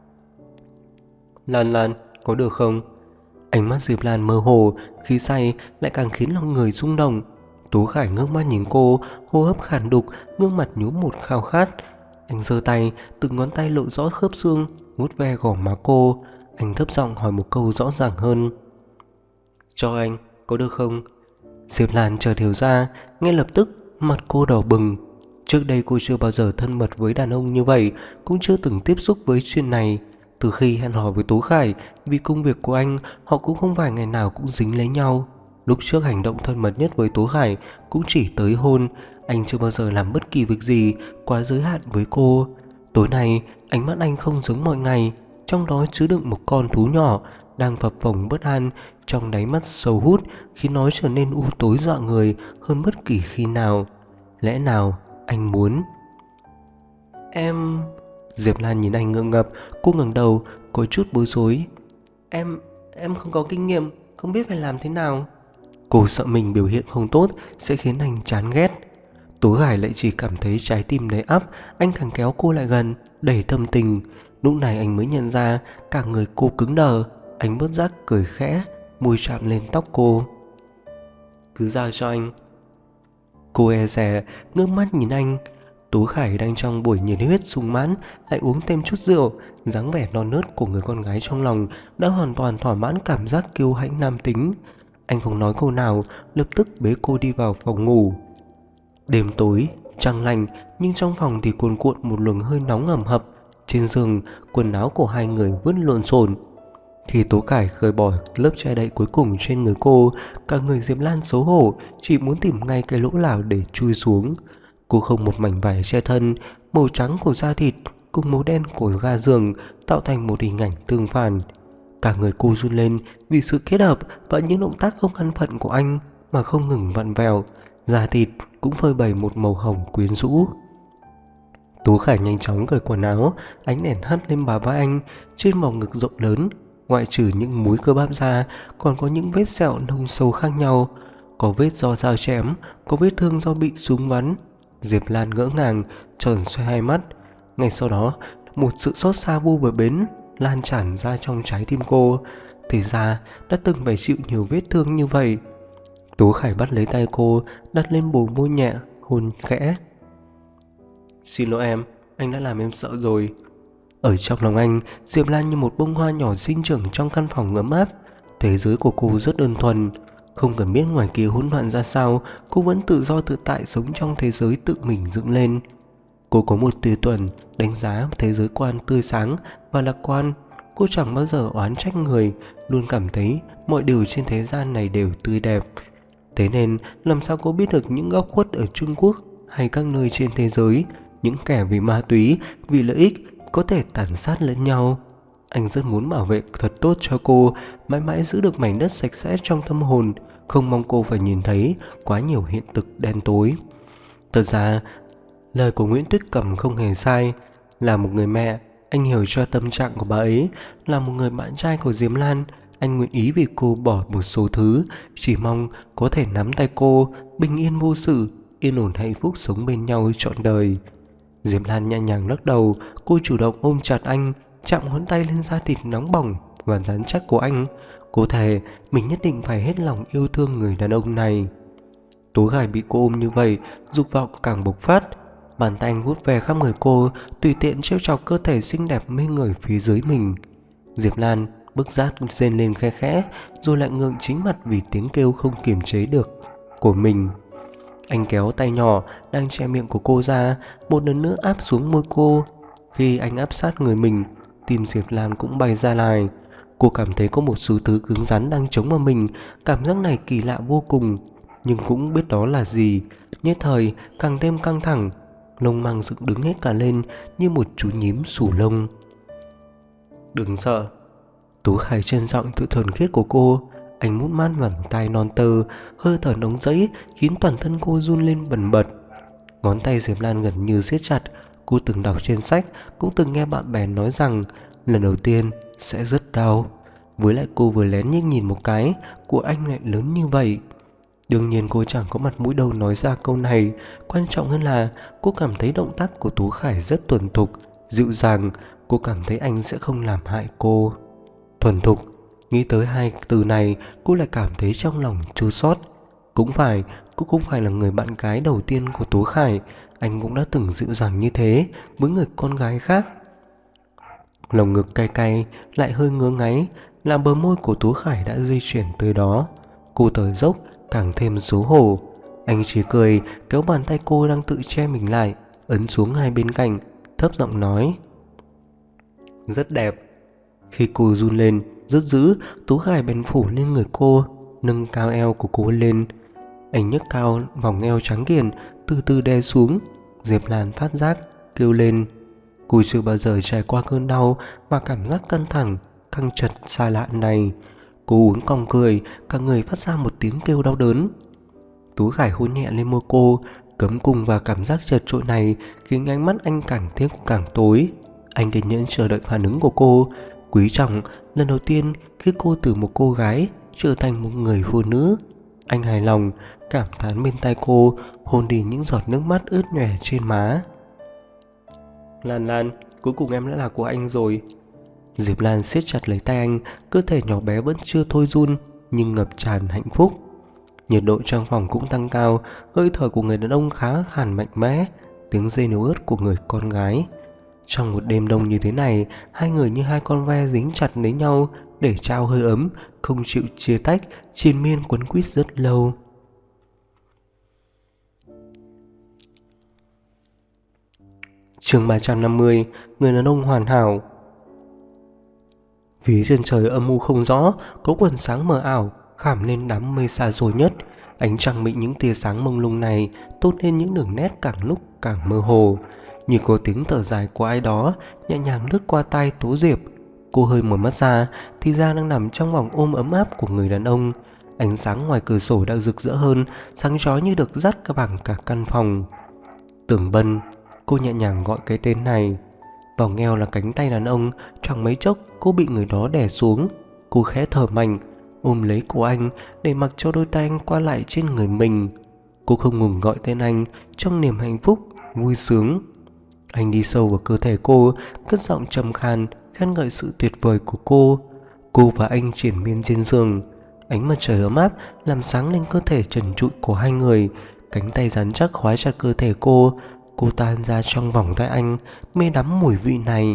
Speaker 1: Lan Lan, có được không? Ánh mắt Diệp Lan mơ hồ, khi say lại càng khiến lòng người rung động. Tú Khải ngước mắt nhìn cô, hô hấp khàn đục, gương mặt nhuốm một khao khát. Anh giơ tay, từng ngón tay lộ rõ khớp xương, vuốt ve gò má cô. Anh thấp giọng hỏi một câu rõ ràng hơn. Cho anh, có được không? Diệp Lan chợt hiểu ra, ngay lập tức mặt cô đỏ bừng. Trước đây cô chưa bao giờ thân mật với đàn ông như vậy, cũng chưa từng tiếp xúc với chuyện này. Từ khi hẹn hò với Tú Khải, vì công việc của anh, họ cũng không phải ngày nào cũng dính lấy nhau. Lúc trước hành động thân mật nhất với Tú Khải cũng chỉ tới hôn. Anh chưa bao giờ làm bất kỳ việc gì quá giới hạn với cô. Tối nay, ánh mắt anh không giống mọi ngày, trong đó chứa đựng một con thú nhỏ đang phập phồng bất an trong đáy mắt sâu hút, khiến nó trở nên u tối dọa người hơn bất kỳ khi nào. Lẽ nào anh muốn? Em... Diệp Lan nhìn anh ngượng ngập, cô ngẩng đầu, có chút bối rối. Em không có kinh nghiệm, không biết phải làm thế nào. Cô sợ mình biểu hiện không tốt sẽ khiến anh chán ghét. Tú Khải lại chỉ cảm thấy trái tim đầy ắp, anh càng kéo cô lại gần, đầy thâm tình. Lúc này anh mới nhận ra cả người cô cứng đờ. Anh bất giác cười khẽ, môi chạm lên tóc cô. Cứ giao cho anh. Cô e dè, ngước mắt nhìn anh. Tú Khải đang trong buổi nhiệt huyết sung mãn, lại uống thêm chút rượu. Dáng vẻ non nớt của người con gái trong lòng đã hoàn toàn thỏa mãn cảm giác kiêu hãnh nam tính. Anh không nói câu nào, lập tức bế cô đi vào phòng ngủ. Đêm tối, trăng lành, nhưng trong phòng thì cuồn cuộn một luồng hơi nóng ẩm hập. Trên giường, quần áo của hai người vứt lộn xộn. Khi Tố Khải khơi bỏ lớp che đậy cuối cùng trên người cô, cả người Diệp Lan xấu hổ, chỉ muốn tìm ngay cái lỗ nào để chui xuống. Cô không một mảnh vải che thân, màu trắng của da thịt cùng màu đen của ga giường tạo thành một hình ảnh tương phản. Cả người cô run lên vì sự kết hợp và những động tác không an phận của anh mà không ngừng vặn vẹo, da thịt cũng phơi bày một màu hồng quyến rũ. Tú Khải nhanh chóng cởi quần áo, ánh đèn hắt lên bả vai anh. Trên vòng ngực rộng lớn, ngoại trừ những múi cơ bắp ra, còn có những vết sẹo nông sâu khác nhau. Có vết do dao chém, có vết thương do bị súng bắn. Diệp Lan ngỡ ngàng, tròn xoay hai mắt. Ngay sau đó, một sự xót xa vô bờ bến lan tràn ra trong trái tim cô. Thì ra đã từng phải chịu nhiều vết thương như vậy. Tú Khải bắt lấy tay cô, đặt lên bờ môi nhẹ, hôn khẽ. Xin lỗi em, anh đã làm em sợ rồi. Ở trong lòng anh, Diệp Lan như một bông hoa nhỏ sinh trưởng trong căn phòng ấm áp. Thế giới của cô rất đơn thuần. Không cần biết ngoài kia hỗn loạn ra sao, cô vẫn tự do tự tại sống trong thế giới tự mình dựng lên. Cô có một tiêu chuẩn đánh giá thế giới quan tươi sáng và lạc quan. Cô chẳng bao giờ oán trách người, luôn cảm thấy mọi điều trên thế gian này đều tươi đẹp. Thế nên làm sao cô biết được những góc khuất ở Trung Quốc hay các nơi trên thế giới, những kẻ vì ma túy, vì lợi ích có thể tàn sát lẫn nhau. Anh rất muốn bảo vệ thật tốt cho cô, mãi mãi giữ được mảnh đất sạch sẽ trong tâm hồn, không mong cô phải nhìn thấy quá nhiều hiện thực đen tối. Thật ra, lời của Nguyễn Tuyết Cẩm không hề sai. Là một người mẹ, anh hiểu cho tâm trạng của bà ấy. Là một người bạn trai của Diệp Lan, anh nguyện ý vì cô bỏ một số thứ, chỉ mong có thể nắm tay cô, bình yên vô sự, yên ổn hạnh phúc sống bên nhau trọn đời. Diệp Lan nhẹ nhàng lắc đầu, cô chủ động ôm chặt anh, chạm ngón tay lên da thịt nóng bỏng và rắn chắc của anh. Cô thề mình nhất định phải hết lòng yêu thương người đàn ông này. Tố Khải bị cô ôm như vậy, dục vọng càng bộc phát. Bàn tay anh vuốt về khắp người cô, tùy tiện trêu chọc cơ thể xinh đẹp mê người phía dưới mình. Diệp Lan bức giác rên lên khe khẽ, rồi lại ngượng chính mặt vì tiếng kêu không kiềm chế được của mình. Anh kéo tay nhỏ đang che miệng của cô ra, một lần nữa áp xuống môi cô. Khi anh áp sát người mình, tim Diệp Lan cũng bay ra lại. Cô cảm thấy có một số thứ cứng rắn đang chống vào mình. Cảm giác này kỳ lạ vô cùng, nhưng cũng biết đó là gì. Nhất thời càng thêm căng thẳng, lông măng dựng đứng hết cả lên như một chú nhím xù lông. Đừng sợ. Tú Khải trân trọng sự thuần khiết của cô. Anh mút mát vành tai non tơ, hơi thở nóng rẫy khiến toàn thân cô run lên bần bật. Ngón tay Diệp Lan gần như siết chặt. Cô từng đọc trên sách, cũng từng nghe bạn bè nói rằng lần đầu tiên sẽ rất đau. Với lại cô vừa lén nhích nhìn một cái, của anh lại lớn như vậy. Đương nhiên cô chẳng có mặt mũi đâu nói ra câu này. Quan trọng hơn là cô cảm thấy động tác của Tú Khải rất thuần thục, dịu dàng. Cô cảm thấy anh sẽ không làm hại cô. Thuần thục, nghĩ tới hai từ này, cô lại cảm thấy trong lòng chua xót. Cũng phải, cô không phải là người bạn gái đầu tiên của Tú Khải. Anh cũng đã từng dịu dàng như thế với người con gái khác. Lồng ngực cay cay, lại hơi ngứa ngáy, là bờ môi của Tú Khải đã di chuyển tới đó. Cô thở dốc, càng thêm xấu hổ. Anh chỉ cười, kéo bàn tay cô đang tự che mình lại, ấn xuống hai bên cạnh, thấp giọng nói: rất đẹp. Khi cô run lên, rất dữ, Tú Khải bèn phủ lên người cô, nâng cao eo của cô lên. Anh nhấc cao vòng eo trắng kiền, từ từ đè xuống. Diệp Lan phát giác, kêu lên. Cô chưa bao giờ trải qua cơn đau và cảm giác căng thẳng, căng chặt xa lạ này. Cô uốn cong cười, cả người phát ra một tiếng kêu đau đớn. Tú Khải hôn nhẹ lên môi cô, cấm cùng vào cảm giác chật chội này khiến ánh mắt anh càng thêm càng tối. Anh kiên nhẫn chờ đợi phản ứng của cô, quý trọng lần đầu tiên khi cô từ một cô gái trở thành một người phụ nữ. Anh hài lòng, cảm thán bên tai cô, hôn đi những giọt nước mắt ướt nhòe trên má. Lan Lan, cuối cùng em đã là của anh rồi. Diệp Lan siết chặt lấy tay anh, cơ thể nhỏ bé vẫn chưa thôi run, nhưng ngập tràn hạnh phúc. Nhiệt độ trong phòng cũng tăng cao, hơi thở của người đàn ông khá hẳn mạnh mẽ, tiếng rên yếu ớt của người con gái. Trong một đêm đông như thế này, hai người như hai con ve dính chặt lấy nhau để trao hơi ấm, không chịu chia tách, triền miên quấn quýt rất lâu. Chương 350, người đàn ông hoàn hảo. Phía chân trời âm u không rõ, có quần sáng mờ ảo khảm lên đám mây xa xôi nhất. Ánh trăng bị những tia sáng mông lung này tôn lên những đường nét càng lúc càng mơ hồ, như có tiếng thở dài của ai đó nhẹ nhàng lướt qua tai Tố Diệp. Cô hơi mở mắt ra thì ra đang nằm trong vòng ôm ấm áp của người đàn ông. Ánh sáng ngoài cửa sổ đang rực rỡ hơn, sáng chói như được dắt cả bằng cả căn phòng. Tưởng Bân, cô nhẹ nhàng gọi cái tên này. Vào ngheo là cánh tay đàn ông, chẳng mấy chốc cô bị người đó đè xuống. Cô khẽ thở mạnh, ôm lấy cổ anh để mặc cho đôi tay anh qua lại trên người mình. Cô không ngừng gọi tên anh trong niềm hạnh phúc, vui sướng. Anh đi sâu vào cơ thể cô, cất giọng trầm khàn khen ngợi sự tuyệt vời của cô. Cô và anh triển miên trên giường. Ánh mặt trời ấm áp làm sáng lên cơ thể trần trụi của hai người. Cánh tay rắn chắc khóa chặt cơ thể cô. Cô tan ra trong vòng tay anh, mê đắm mùi vị này.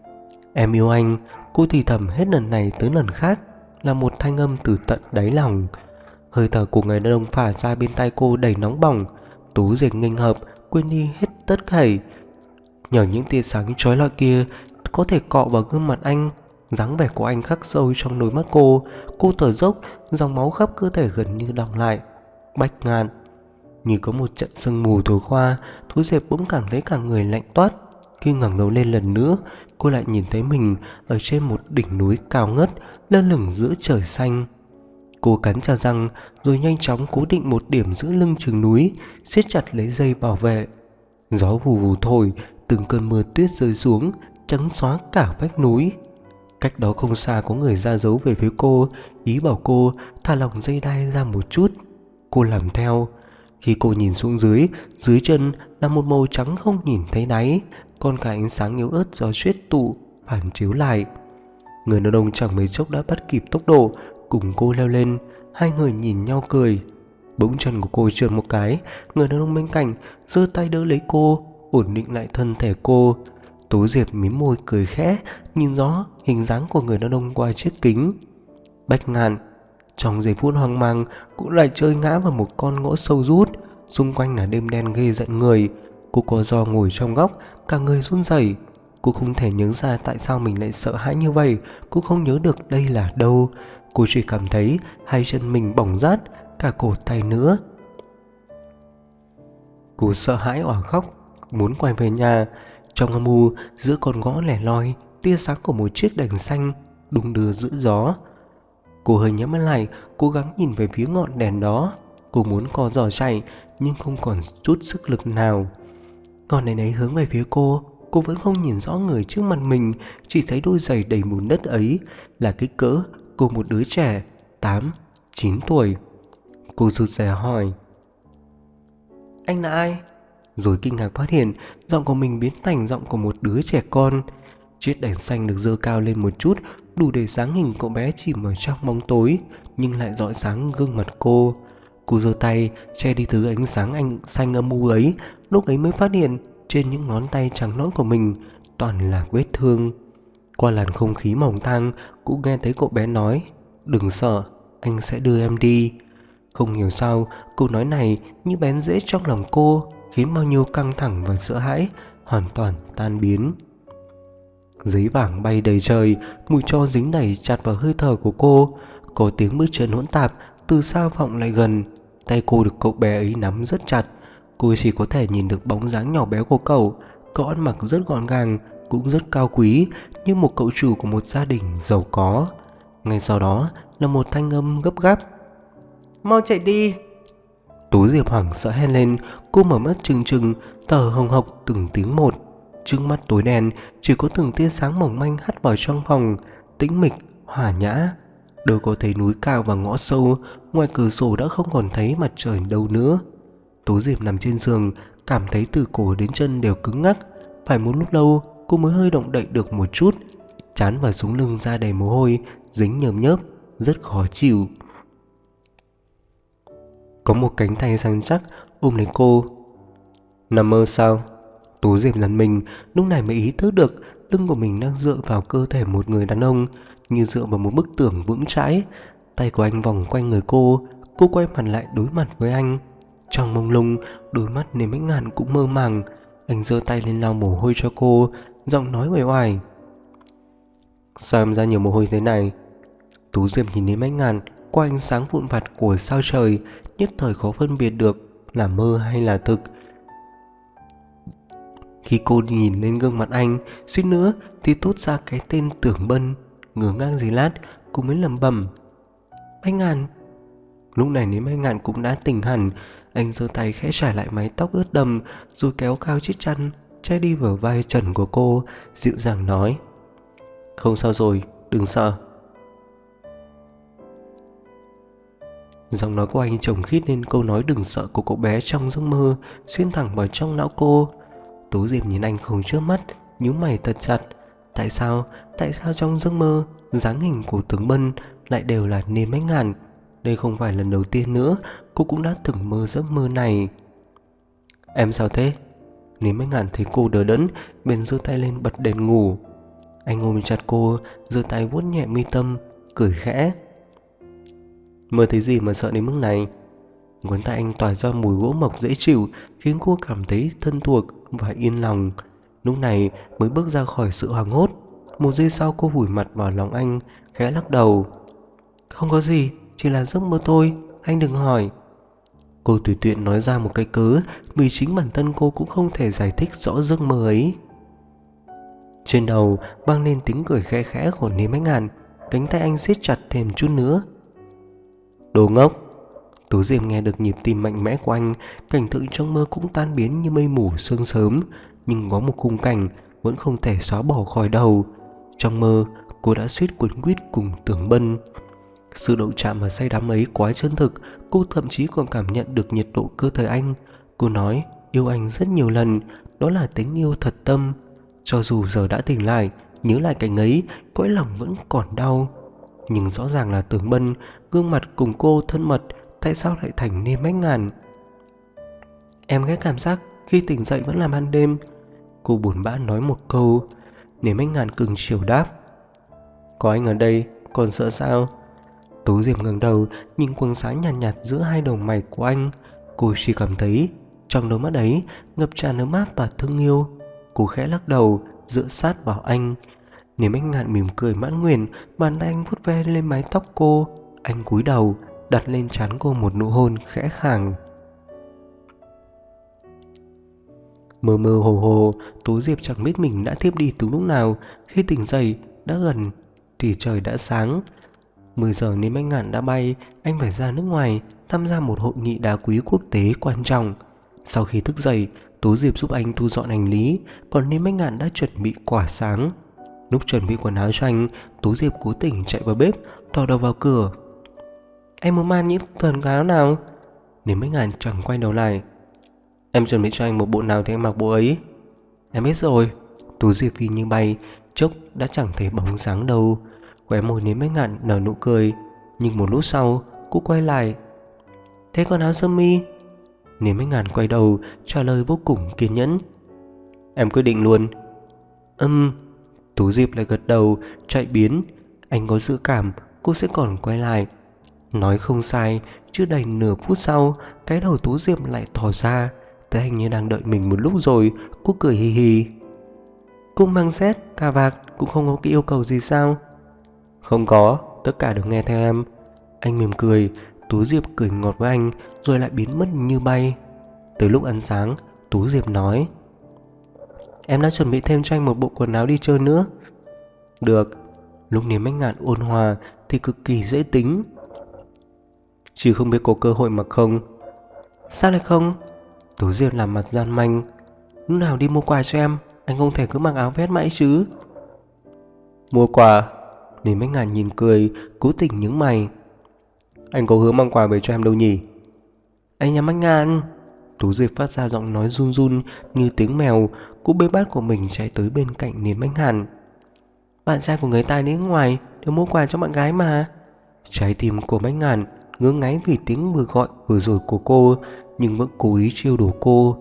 Speaker 1: Em yêu anh, cô thì thầm hết lần này tới lần khác, là một thanh âm từ tận đáy lòng. Hơi thở của người đàn ông phả ra bên tai cô đầy nóng bỏng. Tú Diệp nghênh hợp, quên đi hết tất thảy. Nhờ những tia sáng chói lọi kia có thể cọ vào gương mặt anh. Dáng vẻ của anh khắc sâu trong đôi mắt cô. Cô thở dốc, dòng máu khắp cơ thể gần như đọng lại. Bách Ngạn. Như có một trận sương mù thổi qua, Tú Diệp bỗng cảm thấy cả người lạnh toát. Khi ngẩng đầu lên lần nữa, cô lại nhìn thấy mình ở trên một đỉnh núi cao ngất, lơ lửng giữa trời xanh. Cô cắn chặt răng rồi nhanh chóng cố định một điểm giữa lưng chừng núi, siết chặt lấy dây bảo vệ. Gió vù vù thổi, từng cơn mưa tuyết rơi xuống, trắng xóa cả vách núi. Cách đó không xa có người ra dấu về phía cô, ý bảo cô thả lỏng dây đai ra một chút. Cô làm theo. Khi cô nhìn xuống dưới chân là một màu trắng không nhìn thấy đáy, còn cả ánh sáng yếu ớt do tuyết tụ phản chiếu lại. Người đàn ông chẳng mấy chốc đã bắt kịp tốc độ, cùng cô leo lên. Hai người nhìn nhau cười. Bỗng chân của cô trượt một cái, người đàn ông bên cạnh giơ tay đỡ lấy cô, ổn định lại thân thể cô. Tố Diệp mím môi cười khẽ, nhìn rõ hình dáng của người đàn ông qua chiếc kính. Bách Ngạn. Trong giây phút hoang mang, cũng lại chơi ngã vào một con ngõ sâu rút. Xung quanh là đêm đen ghê giận người. Cô co ro ngồi trong góc, cả người run rẩy. Cô không thể nhớ ra tại sao mình lại sợ hãi như vậy. Cô không nhớ được đây là đâu. Cô chỉ cảm thấy hai chân mình bỏng rát, cả cổ tay nữa. Cô sợ hãi òa khóc, muốn quay về nhà. Trong âm u, giữa con ngõ lẻ loi, tia sáng của một chiếc đèn xanh đung đưa giữa gió. Cô hơi nhắm mắt lại, cố gắng nhìn về phía ngọn đèn đó. Cô muốn co giò chạy, nhưng không còn chút sức lực nào. Ngọn đèn ấy hướng về phía cô vẫn không nhìn rõ người trước mặt mình, chỉ thấy đôi giày đầy bùn đất ấy là kích cỡ của một đứa trẻ 8-9 tuổi. Cô rụt rè hỏi: "Anh là ai?" Rồi kinh ngạc phát hiện giọng của mình biến thành giọng của một đứa trẻ con. Chiếc đèn xanh được giơ cao lên một chút, đủ để sáng hình cậu bé chìm ở trong bóng tối, nhưng lại rọi sáng gương mặt cô. Cô giơ tay che đi thứ ánh sáng xanh âm u ấy, lúc ấy mới phát hiện trên những ngón tay trắng nõn của mình toàn là vết thương. Qua làn không khí mỏng tang, cũng nghe thấy cậu bé nói: "Đừng sợ, anh sẽ đưa em đi." Không hiểu sao câu nói này như bén rễ trong lòng cô, khiến bao nhiêu căng thẳng và sợ hãi hoàn toàn tan biến. Giấy vàng bay đầy trời, mùi tro dính đầy chặt vào hơi thở của cô. Có tiếng bước chân hỗn tạp từ xa vọng lại gần. Tay cô được cậu bé ấy nắm rất chặt. Cô chỉ có thể nhìn được bóng dáng nhỏ bé của cậu. Cậu ăn mặc rất gọn gàng, cũng rất cao quý, như một cậu chủ của một gia đình giàu có. Ngay sau đó là một thanh âm gấp gáp: "Mau chạy đi!" Tú Diệp hoảng sợ hét lên. Cô mở mắt trừng trừng, thở hồng hộc từng tiếng một. Trước mắt tối đen, chỉ có từng tia sáng mỏng manh hắt vào trong phòng, tĩnh mịch, hòa nhã. Đâu có thấy núi cao và ngõ sâu, ngoài cửa sổ đã không còn thấy mặt trời đâu nữa. Tú Diệp nằm trên giường, cảm thấy từ cổ đến chân đều cứng ngắc. Phải một lúc lâu, cô mới hơi động đậy được một chút. Trán và sống lưng ra đầy mồ hôi, dính nhờm nhớp, rất khó chịu. Có một cánh tay rắn chắc ôm lấy cô. "Nằm mơ sao?" Tú Diệp giật mình, lúc này mới ý thức được lưng của mình đang dựa vào cơ thể một người đàn ông, như dựa vào một bức tường vững chãi. Tay của anh vòng quanh người cô quay mặt lại đối mặt với anh. Trong mông lung, đôi mắt Nếm Bách Ngạn cũng mơ màng. Anh giơ tay lên lau mồ hôi cho cô, giọng nói uể oải: "Sao em ra nhiều mồ hôi thế này?" Tú Diệp nhìn Nếm Bách Ngạn qua ánh sáng vụn vặt của sao trời, nhất thời khó phân biệt được là mơ hay là thực. Khi cô nhìn lên gương mặt anh, suýt nữa thì thốt ra cái tên Tưởng Bân. Ngớ ngác giây lát, cô mới lẩm bẩm: "Bách Ngạn." Lúc này Nếm Bách Ngạn cũng đã tỉnh hẳn. Anh giơ tay khẽ trải lại mái tóc ướt đẫm, rồi kéo cao chiếc chăn che đi vào vai trần của cô, dịu dàng nói: "Không sao rồi, đừng sợ." Giọng nói của anh chồng khít lên câu nói đừng sợ của cậu bé trong giấc mơ, xuyên thẳng vào trong não cô. Tú Diệp nhìn anh không chớp mắt, nhíu mày thật chặt. Tại sao trong giấc mơ, dáng hình của tướng Bân lại đều là Nếm Bách Ngạn? Đây không phải lần đầu tiên nữa, cô cũng đã từng mơ giấc mơ này. "Em sao thế?" Nếm Bách Ngạn thấy cô đờ đẫn, bèn giơ tay lên bật đèn ngủ. Anh ôm chặt cô, giơ tay vuốt nhẹ mi tâm, cười khẽ: "Mơ thấy gì mà sợ đến mức này?" Ngón tay anh tỏa ra mùi gỗ mộc dễ chịu, khiến cô cảm thấy thân thuộc và yên lòng. Lúc này mới bước ra khỏi sự hoảng hốt. Một giây sau cô vùi mặt vào lòng anh, khẽ lắc đầu: "Không có gì, chỉ là giấc mơ thôi, anh đừng hỏi." Cô tùy tiện nói ra một cái cớ, vì chính bản thân cô cũng không thể giải thích rõ giấc mơ ấy. Trên đầu vang lên tiếng cười khẽ khẽ của Nếm Bách Ngạn. Cánh tay anh siết chặt thêm chút nữa. "Đồ ngốc." Tú Diệp nghe được nhịp tim mạnh mẽ của anh. Cảnh tượng trong mơ cũng tan biến như mây mù sương sớm, nhưng có một khung cảnh vẫn không thể xóa bỏ khỏi đầu. Trong mơ, cô đã suýt quấn quýt cùng Tưởng Bân. Sự động chạm và say đắm ấy quá chân thực. Cô thậm chí còn cảm nhận được nhiệt độ cơ thể anh. Cô nói yêu anh rất nhiều lần. Đó là tình yêu thật tâm. Cho dù giờ đã tỉnh lại, nhớ lại cảnh ấy, cõi lòng vẫn còn đau. Nhưng rõ ràng là Tưởng Bân, gương mặt cùng cô thân mật, tại sao lại thành Nếm Bách Ngạn? "Em ghét cảm giác khi tỉnh dậy vẫn là ban đêm." Cô buồn bã nói một câu. Nếm Bách Ngạn cưng chiều đáp: "Có anh ở đây, còn sợ sao?" Tú Diệp ngẩng đầu nhìn quầng sáng nhàn nhạt giữa hai đầu mày của anh. Cô chỉ cảm thấy trong đôi mắt ấy ngập tràn ấm áp và thương yêu. Cô khẽ lắc đầu, dựa sát vào anh. Nếm Bách Ngạn mỉm cười mãn nguyện, bàn tay anh vuốt ve lên mái tóc cô. Anh cúi đầu đặt lên trán cô một nụ hôn khẽ khàng. Mơ mơ hồ hồ, Tú Diệp chẳng biết mình đã thiếp đi từ lúc nào. Khi tỉnh dậy đã gần thì trời đã sáng. 10 giờ Nếm Bách Ngạn đã bay. Anh phải ra nước ngoài tham gia một hội nghị đá quý quốc tế quan trọng. Sau khi thức dậy, Tú Diệp giúp anh thu dọn hành lý, còn Nếm Bách Ngạn đã chuẩn bị quả sáng. Lúc chuẩn bị quần áo cho anh, Tú Diệp cố tình chạy vào bếp, thò đầu vào cửa. "Em muốn mang những quần áo nào?" Nếm Bách Ngạn chẳng quay đầu lại. "Em chuẩn bị cho anh một bộ nào thì em mặc bộ ấy." "Em biết rồi." Tú Diệp phi như bay, chốc đã chẳng thấy bóng dáng đâu. Khóe môi Nếm Bách Ngạn nở nụ cười, nhưng một lúc sau cô quay lại. "Thế còn áo sơ mi?" Nếm Bách Ngạn quay đầu trả lời vô cùng kiên nhẫn. "Em quyết định luôn." Tú Diệp lại gật đầu, chạy biến. Anh có dự cảm cô sẽ còn quay lại. Nói không sai, chưa đầy nửa phút sau, cái đầu Tú Diệp lại thò ra. Thấy anh như đang đợi mình một lúc rồi, cô cười hì hì. "Cô mang xét, cà vạt cũng không có cái yêu cầu gì sao?" "Không có, tất cả đều nghe theo em." Anh mỉm cười. Tú Diệp cười ngọt với anh, rồi lại biến mất như bay. Tới lúc ăn sáng, Tú Diệp nói: "Em đã chuẩn bị thêm cho anh một bộ quần áo đi chơi nữa." "Được." Lúc Nếm Bách Ngạn ôn hòa thì cực kỳ dễ tính. "Chỉ không biết có cơ hội mặc không?" "Sao lại không?" Tú Diệp làm mặt gian manh. "Lúc nào đi mua quà cho em, anh không thể cứ mặc áo vest mãi chứ." "Mua quà?" Nếm Bách Ngạn nhìn cười, cố tình nhướng mày. "Anh có hứa mang quà về cho em đâu nhỉ?" "Anh nhắm Bách Ngạn." Tú Diệp phát ra giọng nói run run như tiếng mèo. Cô bê bát của mình chạy tới bên cạnh Nếm Bách Ngạn. "Bạn trai của người ta đến ngoài đều mua quà cho bạn gái mà." Trái tim của Bách Ngạn ngứa ngáy vì tiếng vừa gọi vừa rồi của cô, nhưng vẫn cố ý trêu đùa cô.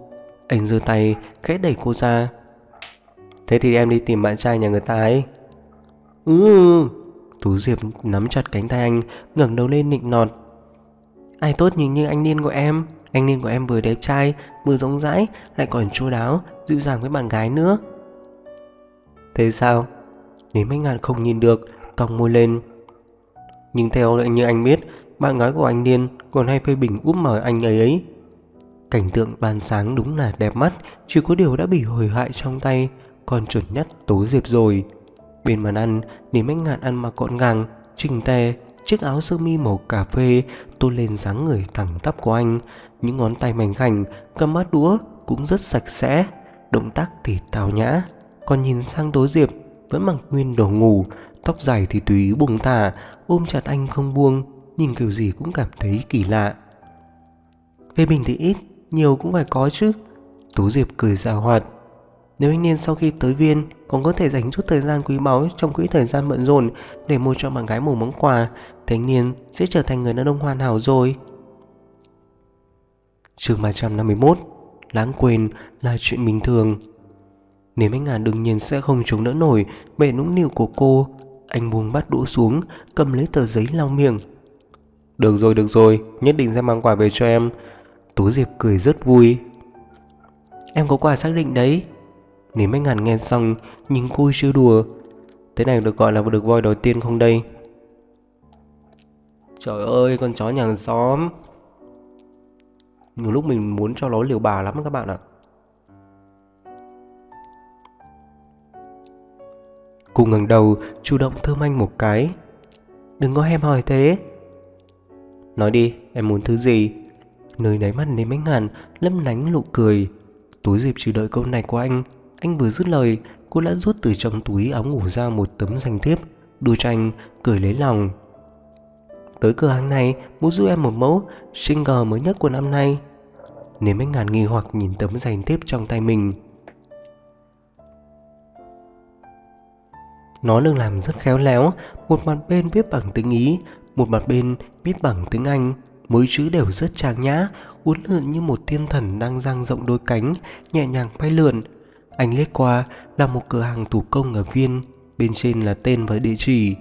Speaker 1: Anh giơ tay khẽ đẩy cô ra. Thế thì em đi tìm bạn trai nhà người ta ấy. Ừ. Tú Diệp nắm chặt cánh tay anh, ngẩng đầu lên nịnh nọt. Ai tốt nhìn như anh Niên của em. Anh Niên của em vừa đẹp trai, vừa rộng rãi, lại còn chu đáo, dịu dàng với bạn gái nữa. Thế sao? Nếu mấy ngàn không nhìn được, cong môi lên. Nhưng theo như anh biết, bạn gái của anh Niên còn hay phê bình úp mở anh ấy ấy. Cảnh tượng ban sáng đúng là đẹp mắt, chỉ có điều đã bị hủy hoại trong tay, còn chuẩn nhất Tố Diệp rồi. Bên bàn ăn, Nếm Anh Ngạn ăn mặc gọn gàng, chỉnh tề, chiếc áo sơ mi màu cà phê tôn lên dáng người thẳng tắp của anh. Những ngón tay mảnh khảnh cầm bát đũa cũng rất sạch sẽ, động tác thì tào nhã. Còn nhìn sang Tố Diệp vẫn mặc nguyên đồ ngủ, tóc dài thì tùy ý buông thả, ôm chặt anh không buông, nhìn kiểu gì cũng cảm thấy kỳ lạ. Phê bình thì ít, nhiều cũng phải có chứ. Tú Diệp cười giảo hoạt. Nếu anh Niên sau khi tới Viên còn có thể dành chút thời gian quý báu trong quỹ thời gian bận rộn để mua cho bạn gái một món quà, thì anh Niên sẽ trở thành người đàn ông hoàn hảo rồi. Chương 351. Lãng quên là chuyện bình thường. Nếu anh Ngàn đương nhiên sẽ không chống đỡ nổi vẻ nũng nịu của cô. Anh buông bát đũa xuống, cầm lấy tờ giấy lau miệng. Được rồi, nhất định sẽ mang quà về cho em. Tú Diệp cười rất vui. Em có quà xác định đấy. Nếu mấy ngàn nghe xong, nhìn cô chưa đùa. Thế này được gọi là được voi đầu tiên không đây? Trời ơi, con chó nhà hàng xóm. Nhiều lúc mình muốn cho nó liều bà lắm các bạn ạ. Cô ngẩng đầu, chủ động thơm anh một cái. Đừng có em hỏi thế. Nói đi, em muốn thứ gì? Nơi đáy mắt Nếm Ánh Ngàn lấp lánh nụ cười. Tú Diệp chỉ đợi câu này của anh vừa dứt lời, cô đã rút từ trong túi áo ngủ ra một tấm danh thiếp, đưa cho anh, cười lấy lòng. Tới cửa hàng này, muốn giúp em một mẫu single mới nhất của năm nay. Nếm Ánh Ngàn nghi hoặc nhìn tấm danh thiếp trong tay mình. Nó được làm rất khéo léo, một mặt bên viết bằng tiếng Ý, một mặt bên viết bằng tiếng Anh. Mỗi chữ đều rất trang nhã, uốn lượn như một thiên thần đang dang rộng đôi cánh, nhẹ nhàng bay lượn. Anh liếc qua là một cửa hàng thủ công ở Viên, bên trên là tên và địa chỉ.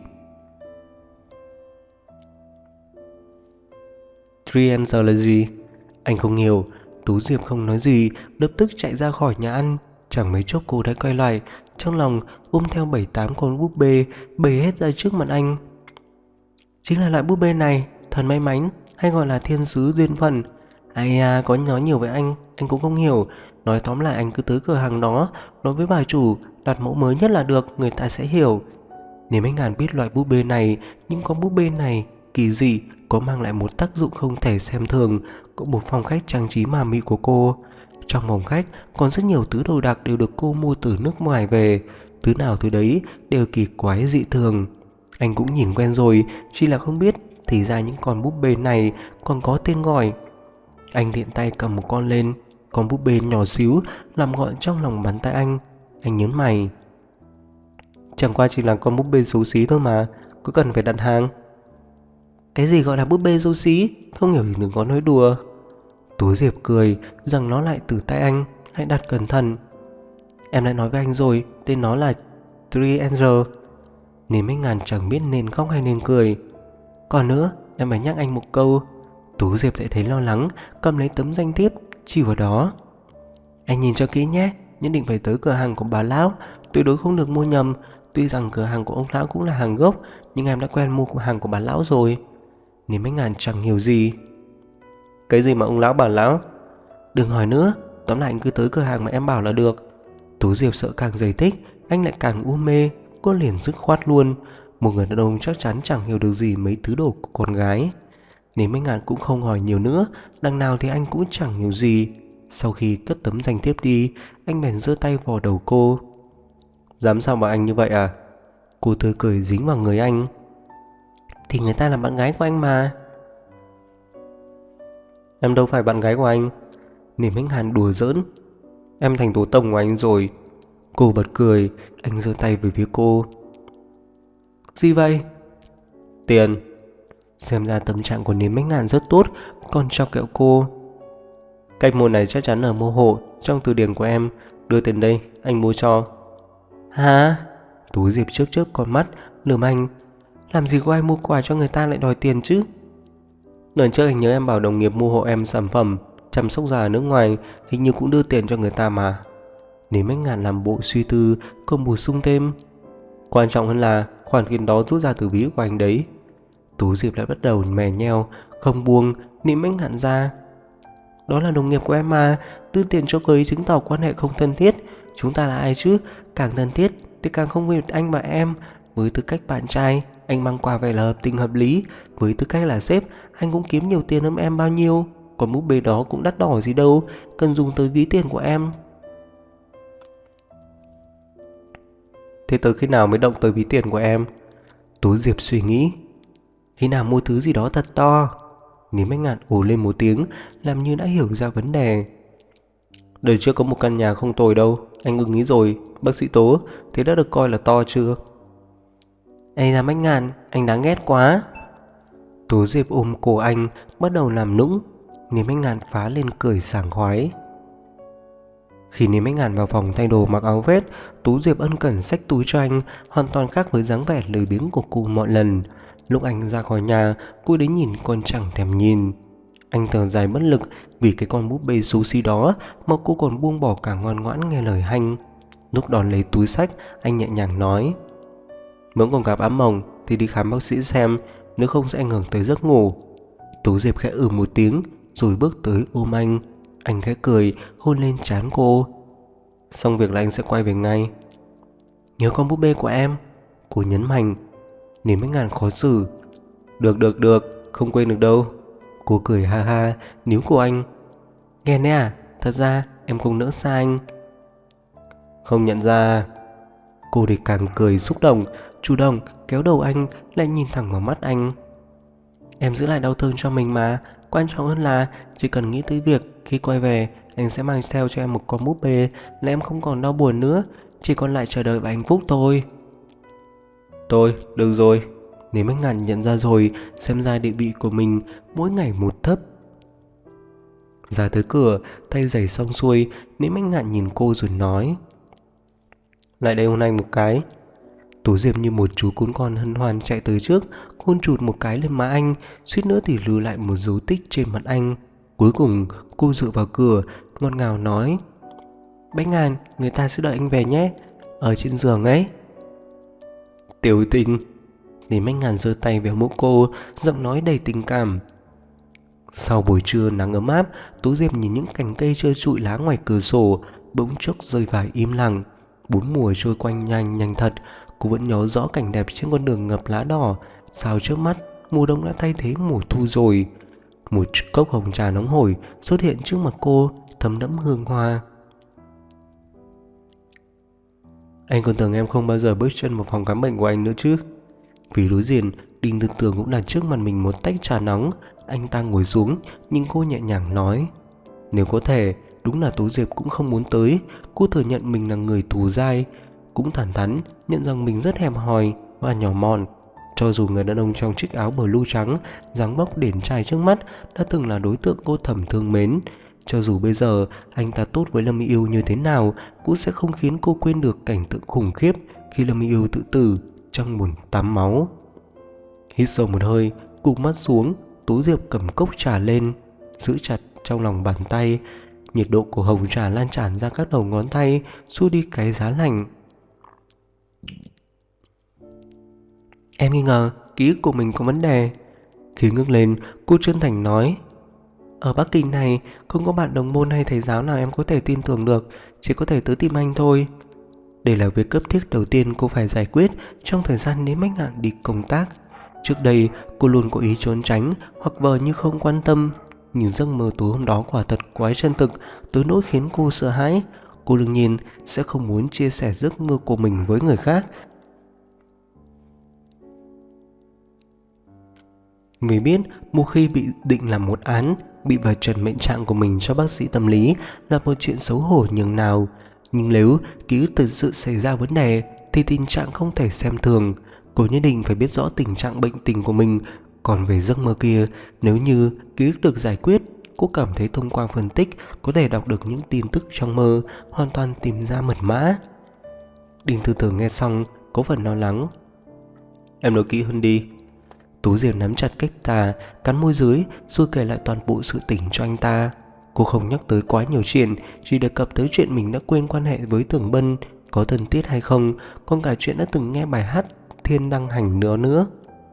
Speaker 1: Triangle là gì? Anh không hiểu. Tú Diệp không nói gì, lập tức chạy ra khỏi nhà ăn. Chẳng mấy chốc cô đã quay lại, trong lòng ôm theo 7-8 con búp bê bày hết ra trước mặt anh. Chính là loại búp bê này, thần may mắn, hay gọi là thiên sứ duyên phận. Ai à, có nói nhiều với anh cũng không hiểu. Nói tóm lại anh cứ tới cửa hàng đó, nói với bà chủ, đặt mẫu mới nhất là được, người ta sẽ hiểu. Nếu mấy ngàn biết loại búp bê này, nhưng con búp bê này kỳ dị, có mang lại một tác dụng không thể xem thường, có một phong cách trang trí mà mị của cô. Trong phòng khách còn rất nhiều thứ đồ đạc đều được cô mua từ nước ngoài về, thứ nào thứ đấy đều kỳ quái dị thường. Anh cũng nhìn quen rồi, chỉ là không biết thì ra những con búp bê này còn có tên gọi. Anh tiện tay cầm một con lên, con búp bê nhỏ xíu nằm gọn trong lòng bàn tay anh. Anh nhớn mày. Chẳng qua chỉ là con búp bê xấu xí thôi mà, có cần phải đặt hàng? Cái gì gọi là búp bê xấu xí? Không hiểu thì đừng có nói đùa. Tú Diệp cười, rằng nó lại từ tay anh, hãy đặt cẩn thận. Em đã nói với anh rồi, tên nó là Triangle. Nên mấy ngàn chẳng biết nên khóc hay nên cười. Còn nữa, em phải nhắc anh một câu. Tú Diệp lại thấy lo lắng, cầm lấy tấm danh thiếp, chỉ vào đó. Anh nhìn cho kỹ nhé, nhất định phải tới cửa hàng của bà lão, tuyệt đối không được mua nhầm. Tuy rằng cửa hàng của ông lão cũng là hàng gốc, nhưng em đã quen mua hàng của bà lão rồi. Nên mấy ngàn chẳng hiểu gì. Cái gì mà ông lão bà lão? Đừng hỏi nữa, tóm lại anh cứ tới cửa hàng mà em bảo là được. Tú Diệp sợ càng giải thích, anh lại càng u mê. Cô liền dứt khoát luôn. Một người đàn ông chắc chắn chẳng hiểu được gì mấy thứ đồ của con gái. Nên mấy ngàn cũng không hỏi nhiều nữa, đằng nào thì anh cũng chẳng hiểu gì. Sau khi cất tấm danh thiếp đi, anh bèn giơ tay vào đầu cô. Dám sao mà anh như vậy à? Cô tươi cười dính vào người anh. Thì người ta là bạn gái của anh mà. Em đâu phải bạn gái của anh. Niềm Ánh Hàn đùa giỡn. Em thành tố tông của anh rồi. Cô bật cười. Anh giơ tay về phía cô. Gì vậy? Tiền. Xem ra tâm trạng của Niềm Ánh Hàn rất tốt, còn chọc kẹo cô. Cách mua này chắc chắn là mua hộ trong từ điển của em. Đưa tiền đây, anh mua cho. Hả? Tú Diệp chớp chớp con mắt, lườm anh. Làm gì có ai mua quà cho người ta lại đòi tiền chứ? Lần trước anh nhớ em bảo đồng nghiệp mua hộ em sản phẩm chăm sóc da ở nước ngoài, hình như cũng đưa tiền cho người ta mà. Nếu Bách Ngạn làm bộ suy tư, còn bổ sung thêm. Quan trọng hơn là khoản tiền đó rút ra từ ví của anh đấy. Tú Diệp lại bắt đầu mè nheo, không buông, nịm Bách Ngạn ra. Đó là đồng nghiệp của em mà, đưa tiền cho cô ấy chứng tỏ quan hệ không thân thiết. Chúng ta là ai chứ? Càng thân thiết thì càng không vì anh và em. Với tư cách bạn trai, anh mang quà về là hợp tình hợp lý. Với tư cách là sếp, anh cũng kiếm nhiều tiền hơn em bao nhiêu. Còn búp bê đó cũng đắt đỏ gì đâu, cần dùng tới ví tiền của em. Thế tới khi nào mới động tới ví tiền của em? Tú Diệp suy nghĩ. Khi nào mua thứ gì đó thật to. Nếu Bách Ngạn ồ lên một tiếng, làm như đã hiểu ra vấn đề. Đời trước có một căn nhà không tồi đâu, anh ưng ý rồi. Bác sĩ Tố, thế đã được coi là to chưa? Ây da Bách Ngạn, anh đáng ghét quá. Tú Diệp ôm cổ anh, bắt đầu làm nũng. Nếu Bách Ngạn phá lên cười sảng khoái. Khi Nếm Bách Ngạn vào phòng thay đồ mặc áo vest, Tú Diệp ân cần xách túi cho anh, hoàn toàn khác với dáng vẻ lười biếng của cô mọi lần. Lúc anh ra khỏi nhà, cô đến nhìn còn chẳng thèm nhìn. Anh thở dài bất lực vì cái con búp bê xấu xí đó mà cô còn buông bỏ cả ngoan ngoãn nghe lời anh. Lúc đón lấy túi xách, anh nhẹ nhàng nói. Vẫn còn gặp ám mộng thì đi khám bác sĩ xem, nếu không sẽ ảnh hưởng tới giấc ngủ. Tú Diệp khẽ một tiếng, rồi bước tới ôm anh. Anh khẽ cười, hôn lên trán cô. Xong việc là anh sẽ quay về ngay. Nhớ con búp bê của em, cô nhấn mạnh. Nếm Bách Ngạn khó xử. Được, không quên được đâu. Cô cười ha ha, níu cổ anh. Ghen đấy à, thật ra em không nỡ xa anh. Không nhận ra. Cô thì càng cười xúc động, chủ động kéo đầu anh, lại nhìn thẳng vào mắt anh. Em giữ lại đau thương cho mình mà. Quan trọng hơn là chỉ cần nghĩ tới việc khi quay về anh sẽ mang theo cho em một con búp bê là em không còn đau buồn nữa, chỉ còn lại chờ đợi và hạnh phúc thôi. Thôi, được rồi. Nếu Bách Ngạn nhận ra rồi, xem ra địa vị của mình mỗi ngày một thấp. Ra tới cửa, tay giày xong xuôi, Nếu Bách Ngạn nhìn cô rồi nói. Lại đây hôn anh một cái. Tú Diệp như một chú cún con hân hoan chạy tới trước, hôn chụt một cái lên má anh, suýt nữa thì lưu lại một dấu tích trên mặt anh. Cuối cùng cô dựa vào cửa, ngọt ngào nói. Bách Ngạn, người ta sẽ đợi anh về nhé, ở trên giường ấy. Tiểu tình. Để Bách Ngạn giơ tay về mũi cô, giọng nói đầy tình cảm. Sau buổi trưa nắng ấm áp, Tú Diệp nhìn những cành cây trơ trụi lá ngoài cửa sổ, bỗng chốc rơi vài im lặng. 4 mùa trôi quanh nhanh thật. Cô vẫn nhớ rõ cảnh đẹp trên con đường ngập lá đỏ. Sao trước mắt mùa đông đã thay thế mùa thu rồi. Một cốc hồng trà nóng hổi xuất hiện trước mặt cô, thấm đẫm hương hoa. Anh còn tưởng em không bao giờ bước chân vào phòng khám bệnh của anh nữa chứ. Vì đối diện, Đinh Tư Tường cũng đặt trước mặt mình một tách trà nóng. Anh ta ngồi xuống, nhưng cô nhẹ nhàng nói. Nếu có thể, đúng là Tú Diệp cũng không muốn tới. Cô thừa nhận mình là người tù dai, cũng thẳng thắn nhận rằng mình rất hẹp hòi và nhỏ mọn. Cho dù người đàn ông trong chiếc áo blue trắng, dáng vóc điển trai trước mắt đã từng là đối tượng cô thầm thương mến, cho dù bây giờ anh ta tốt với Lâm Yêu như thế nào, cũng sẽ không khiến cô quên được cảnh tượng khủng khiếp khi Lâm Yêu tự tử trong bồn tắm máu. Hít sâu một hơi, cụp mắt xuống, Tú Diệp cầm cốc trà lên, giữ chặt trong lòng bàn tay. Nhiệt độ của hồng trà lan tràn ra các đầu ngón tay, xua đi cái giá lạnh. Em nghi ngờ ký ức của mình có vấn đề. Khi ngước lên, cô chân thành nói. Ở Bắc Kinh này, không có bạn đồng môn hay thầy giáo nào em có thể tin tưởng được, chỉ có thể tới tìm anh thôi. Đây là việc cấp thiết đầu tiên cô phải giải quyết trong thời gian Nếm Bách Ngạn đi công tác. Trước đây, cô luôn có ý trốn tránh hoặc vờ như không quan tâm. Nhưng giấc mơ tối hôm đó quả thật quá chân thực, tới nỗi khiến cô sợ hãi. Cô đương nhiên sẽ không muốn chia sẻ giấc mơ của mình với người khác. Vì biết một khi bị định làm một án, bị vạch trần mệnh trạng của mình cho bác sĩ tâm lý là một chuyện xấu hổ nhường nào. Nhưng nếu ký ức thực sự xảy ra vấn đề thì tình trạng không thể xem thường. Cô nhất định phải biết rõ tình trạng bệnh tình của mình. Còn về giấc mơ kia, nếu như ký ức được giải quyết, cô cảm thấy thông qua phân tích có thể đọc được những tin tức trong mơ, hoàn toàn tìm ra mật mã. Đinh Thư Thư nghe xong có phần lo lắng. Em nói kỹ hơn đi. Tú Diệp nắm chặt cách tà, cắn môi dưới rồi kể lại toàn bộ sự tình cho anh ta. Cô không nhắc tới quá nhiều chuyện, chỉ đề cập tới chuyện mình đã quên quan hệ với Tưởng Bân có thân thiết hay không, còn cả chuyện đã từng nghe bài hát Thiên Đăng Hành nữa.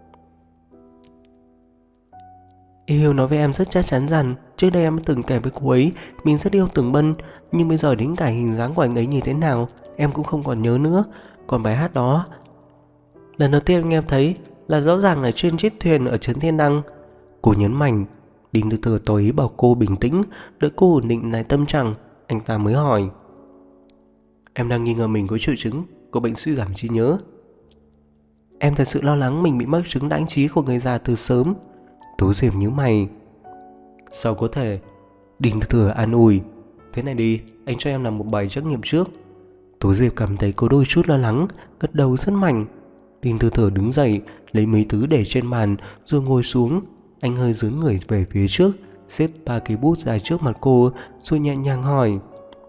Speaker 1: Yêu nói với em rất chắc chắn rằng trước đây em từng kể với cô ấy mình rất yêu Tưởng Bân, nhưng bây giờ đến cả hình dáng của anh ấy như thế nào em cũng không còn nhớ nữa. Còn bài hát đó, lần đầu tiên em thấy là rõ ràng là trên chiếc thuyền ở trấn Thiên Đăng. Cô nhấn mạnh. Đinh Thư Thư tỏ ý bảo cô bình tĩnh, đợi cô ổn định lại tâm trạng, anh ta mới hỏi. Em đang nghi ngờ mình có triệu chứng của bệnh suy giảm trí nhớ. Em thật sự lo lắng mình bị mắc chứng đãng trí của người già từ sớm. Tú Diệp nhíu mày. Sao có thể? Đinh Thư Thư an ủi. Thế này đi, anh cho em làm một bài trắc nghiệm trước. Tú Diệp cảm thấy có đôi chút lo lắng, gật đầu rất mạnh. Đinh Thư Thư đứng dậy, lấy mấy thứ để trên bàn rồi ngồi xuống. Anh hơi dướn người về phía trước, xếp 3 cây bút dài trước mặt cô rồi nhẹ nhàng hỏi.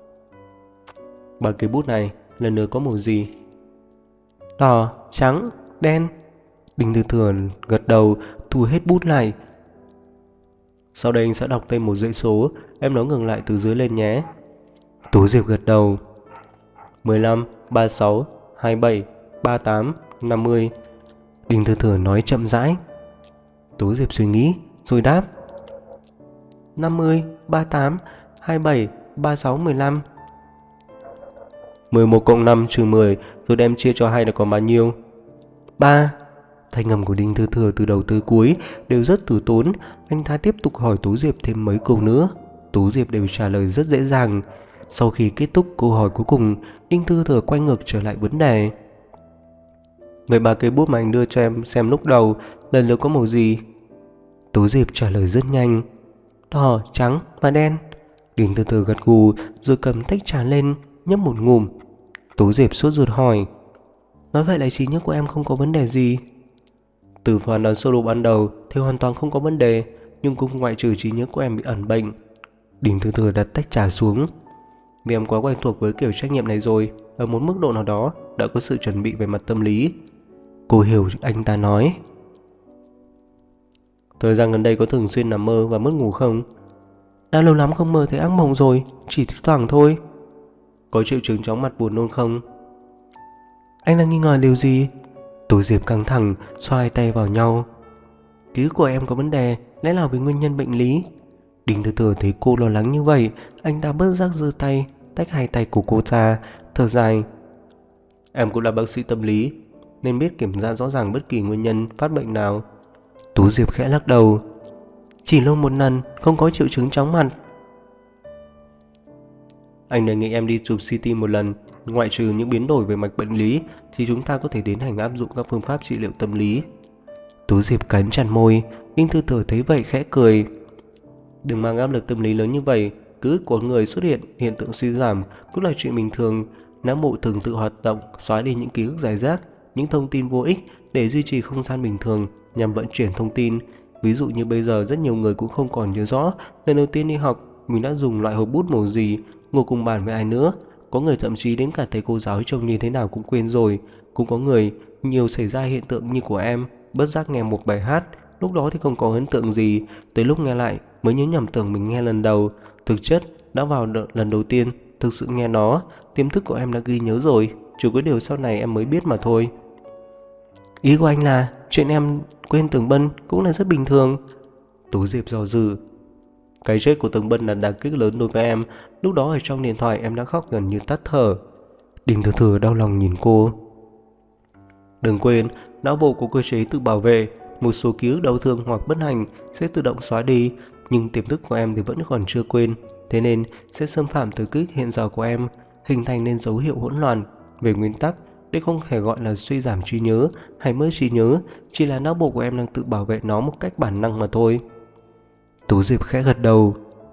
Speaker 1: 3 cây bút này lần lượt có màu gì? Đỏ, trắng, đen. Đinh Thư Thư gật đầu, thu hết bút lại. Sau đây anh sẽ đọc tên một dãy số, em nói ngừng lại từ dưới lên nhé. Tú Diệp gật đầu. 15, 36, 27, 38, 50. Đinh Thư Thư nói chậm rãi. Tú Diệp suy nghĩ rồi đáp. 50, 38, 27, 36, 15. 11 cộng 5 trừ 10 rồi đem chia cho 2 là còn bao nhiêu? 3. Thanh âm của Đinh Thư Thư từ đầu tới cuối đều rất từ tốn. Anh ta tiếp tục hỏi Tú Diệp thêm mấy câu nữa. Tú Diệp đều trả lời rất dễ dàng. Sau khi kết thúc câu hỏi cuối cùng, Đinh Thư Thư quay ngược trở lại vấn đề. Vậy 3 cây bút mà anh đưa cho em xem lúc đầu lần lượt có màu gì? Tú Diệp trả lời rất nhanh. Đỏ, trắng và đen. Đinh Thư Thư gật gù rồi cầm tách trà lên, nhấp một ngụm. Tú Diệp sốt ruột hỏi. Nói vậy là trí nhớ của em không có vấn đề gì? Từ phán đoán sơ bộ ban đầu thì hoàn toàn không có vấn đề, nhưng cũng ngoại trừ trí nhớ của em bị ẩn bệnh. Đinh Thư Thư đặt tách trà xuống. Vì em quá quen thuộc với kiểu trách nhiệm này rồi, ở một mức độ nào đó đã có sự chuẩn bị về mặt tâm lý. Cô hiểu anh ta nói. Thời gian gần đây có thường xuyên nằm mơ và mất ngủ không? Đã lâu lắm không mơ thấy ác mộng rồi, chỉ thi thoảng thôi. Có triệu chứng chóng mặt buồn nôn không? Anh đang nghi ngờ điều gì? Tú Diệp căng thẳng, xoay tay vào nhau. Ký ức của em có vấn đề, lẽ nào vì nguyên nhân bệnh lý? Đinh Thư Thư thấy cô lo lắng như vậy, anh ta bất giác giơ tay, tách hai tay của cô ra, thở dài. Em cũng là bác sĩ tâm lý, nên biết kiểm tra rõ ràng bất kỳ nguyên nhân phát bệnh nào. Tú Diệp khẽ lắc đầu. Chỉ lâu một lần, không có triệu chứng chóng mặt. Anh đề nghị em đi chụp CT một lần. Ngoại trừ những biến đổi về mạch bệnh lý thì chúng ta có thể tiến hành áp dụng các phương pháp trị liệu tâm lý. Tú Diệp cắn chặt môi. Đinh Thư Thư thấy vậy khẽ cười. Đừng mang áp lực tâm lý lớn như vậy. Ký ức của người xuất hiện hiện tượng suy giảm cũng là chuyện bình thường. Não bộ thường tự hoạt động xóa đi những ký ức rải rác, những thông tin vô ích để duy trì không gian bình thường nhằm vận chuyển thông tin. Ví dụ như bây giờ rất nhiều người cũng không còn nhớ rõ lần đầu tiên đi học mình đã dùng loại hộp bút màu gì, ngồi cùng bàn với ai nữa. Có người thậm chí đến cả thầy cô giáo trông như thế nào cũng quên rồi. Cũng có người nhiều xảy ra hiện tượng như của em, bất giác nghe một bài hát, lúc đó thì không có ấn tượng gì, tới lúc nghe lại mới nhớ nhầm tưởng mình nghe lần đầu. Thực chất đã vào lần đầu tiên thực sự nghe nó, tiềm thức của em đã ghi nhớ rồi, chỉ có điều sau này em mới biết mà thôi. Ý của anh là chuyện em quên Tưởng Bân cũng là rất bình thường. Tú Diệp dò dự. Cái chết của Tưởng Bân là đả kích lớn đối với em. Lúc đó ở trong điện thoại em đã khóc gần như tắt thở. Đinh Thư Thư đau lòng nhìn cô. Đừng quên, não bộ có cơ chế tự bảo vệ. Một số ký ức đau thương hoặc bất hạnh sẽ tự động xóa đi, nhưng tiềm thức của em thì vẫn còn chưa quên. Thế nên sẽ xâm phạm tới ký ức hiện giờ của em, hình thành nên dấu hiệu hỗn loạn. Về nguyên tắc, đây không thể gọi là suy giảm trí nhớ hay mất trí nhớ, chỉ là não bộ của em đang tự bảo vệ nó một cách bản năng mà thôi. Tú Diệp khẽ gật đầu.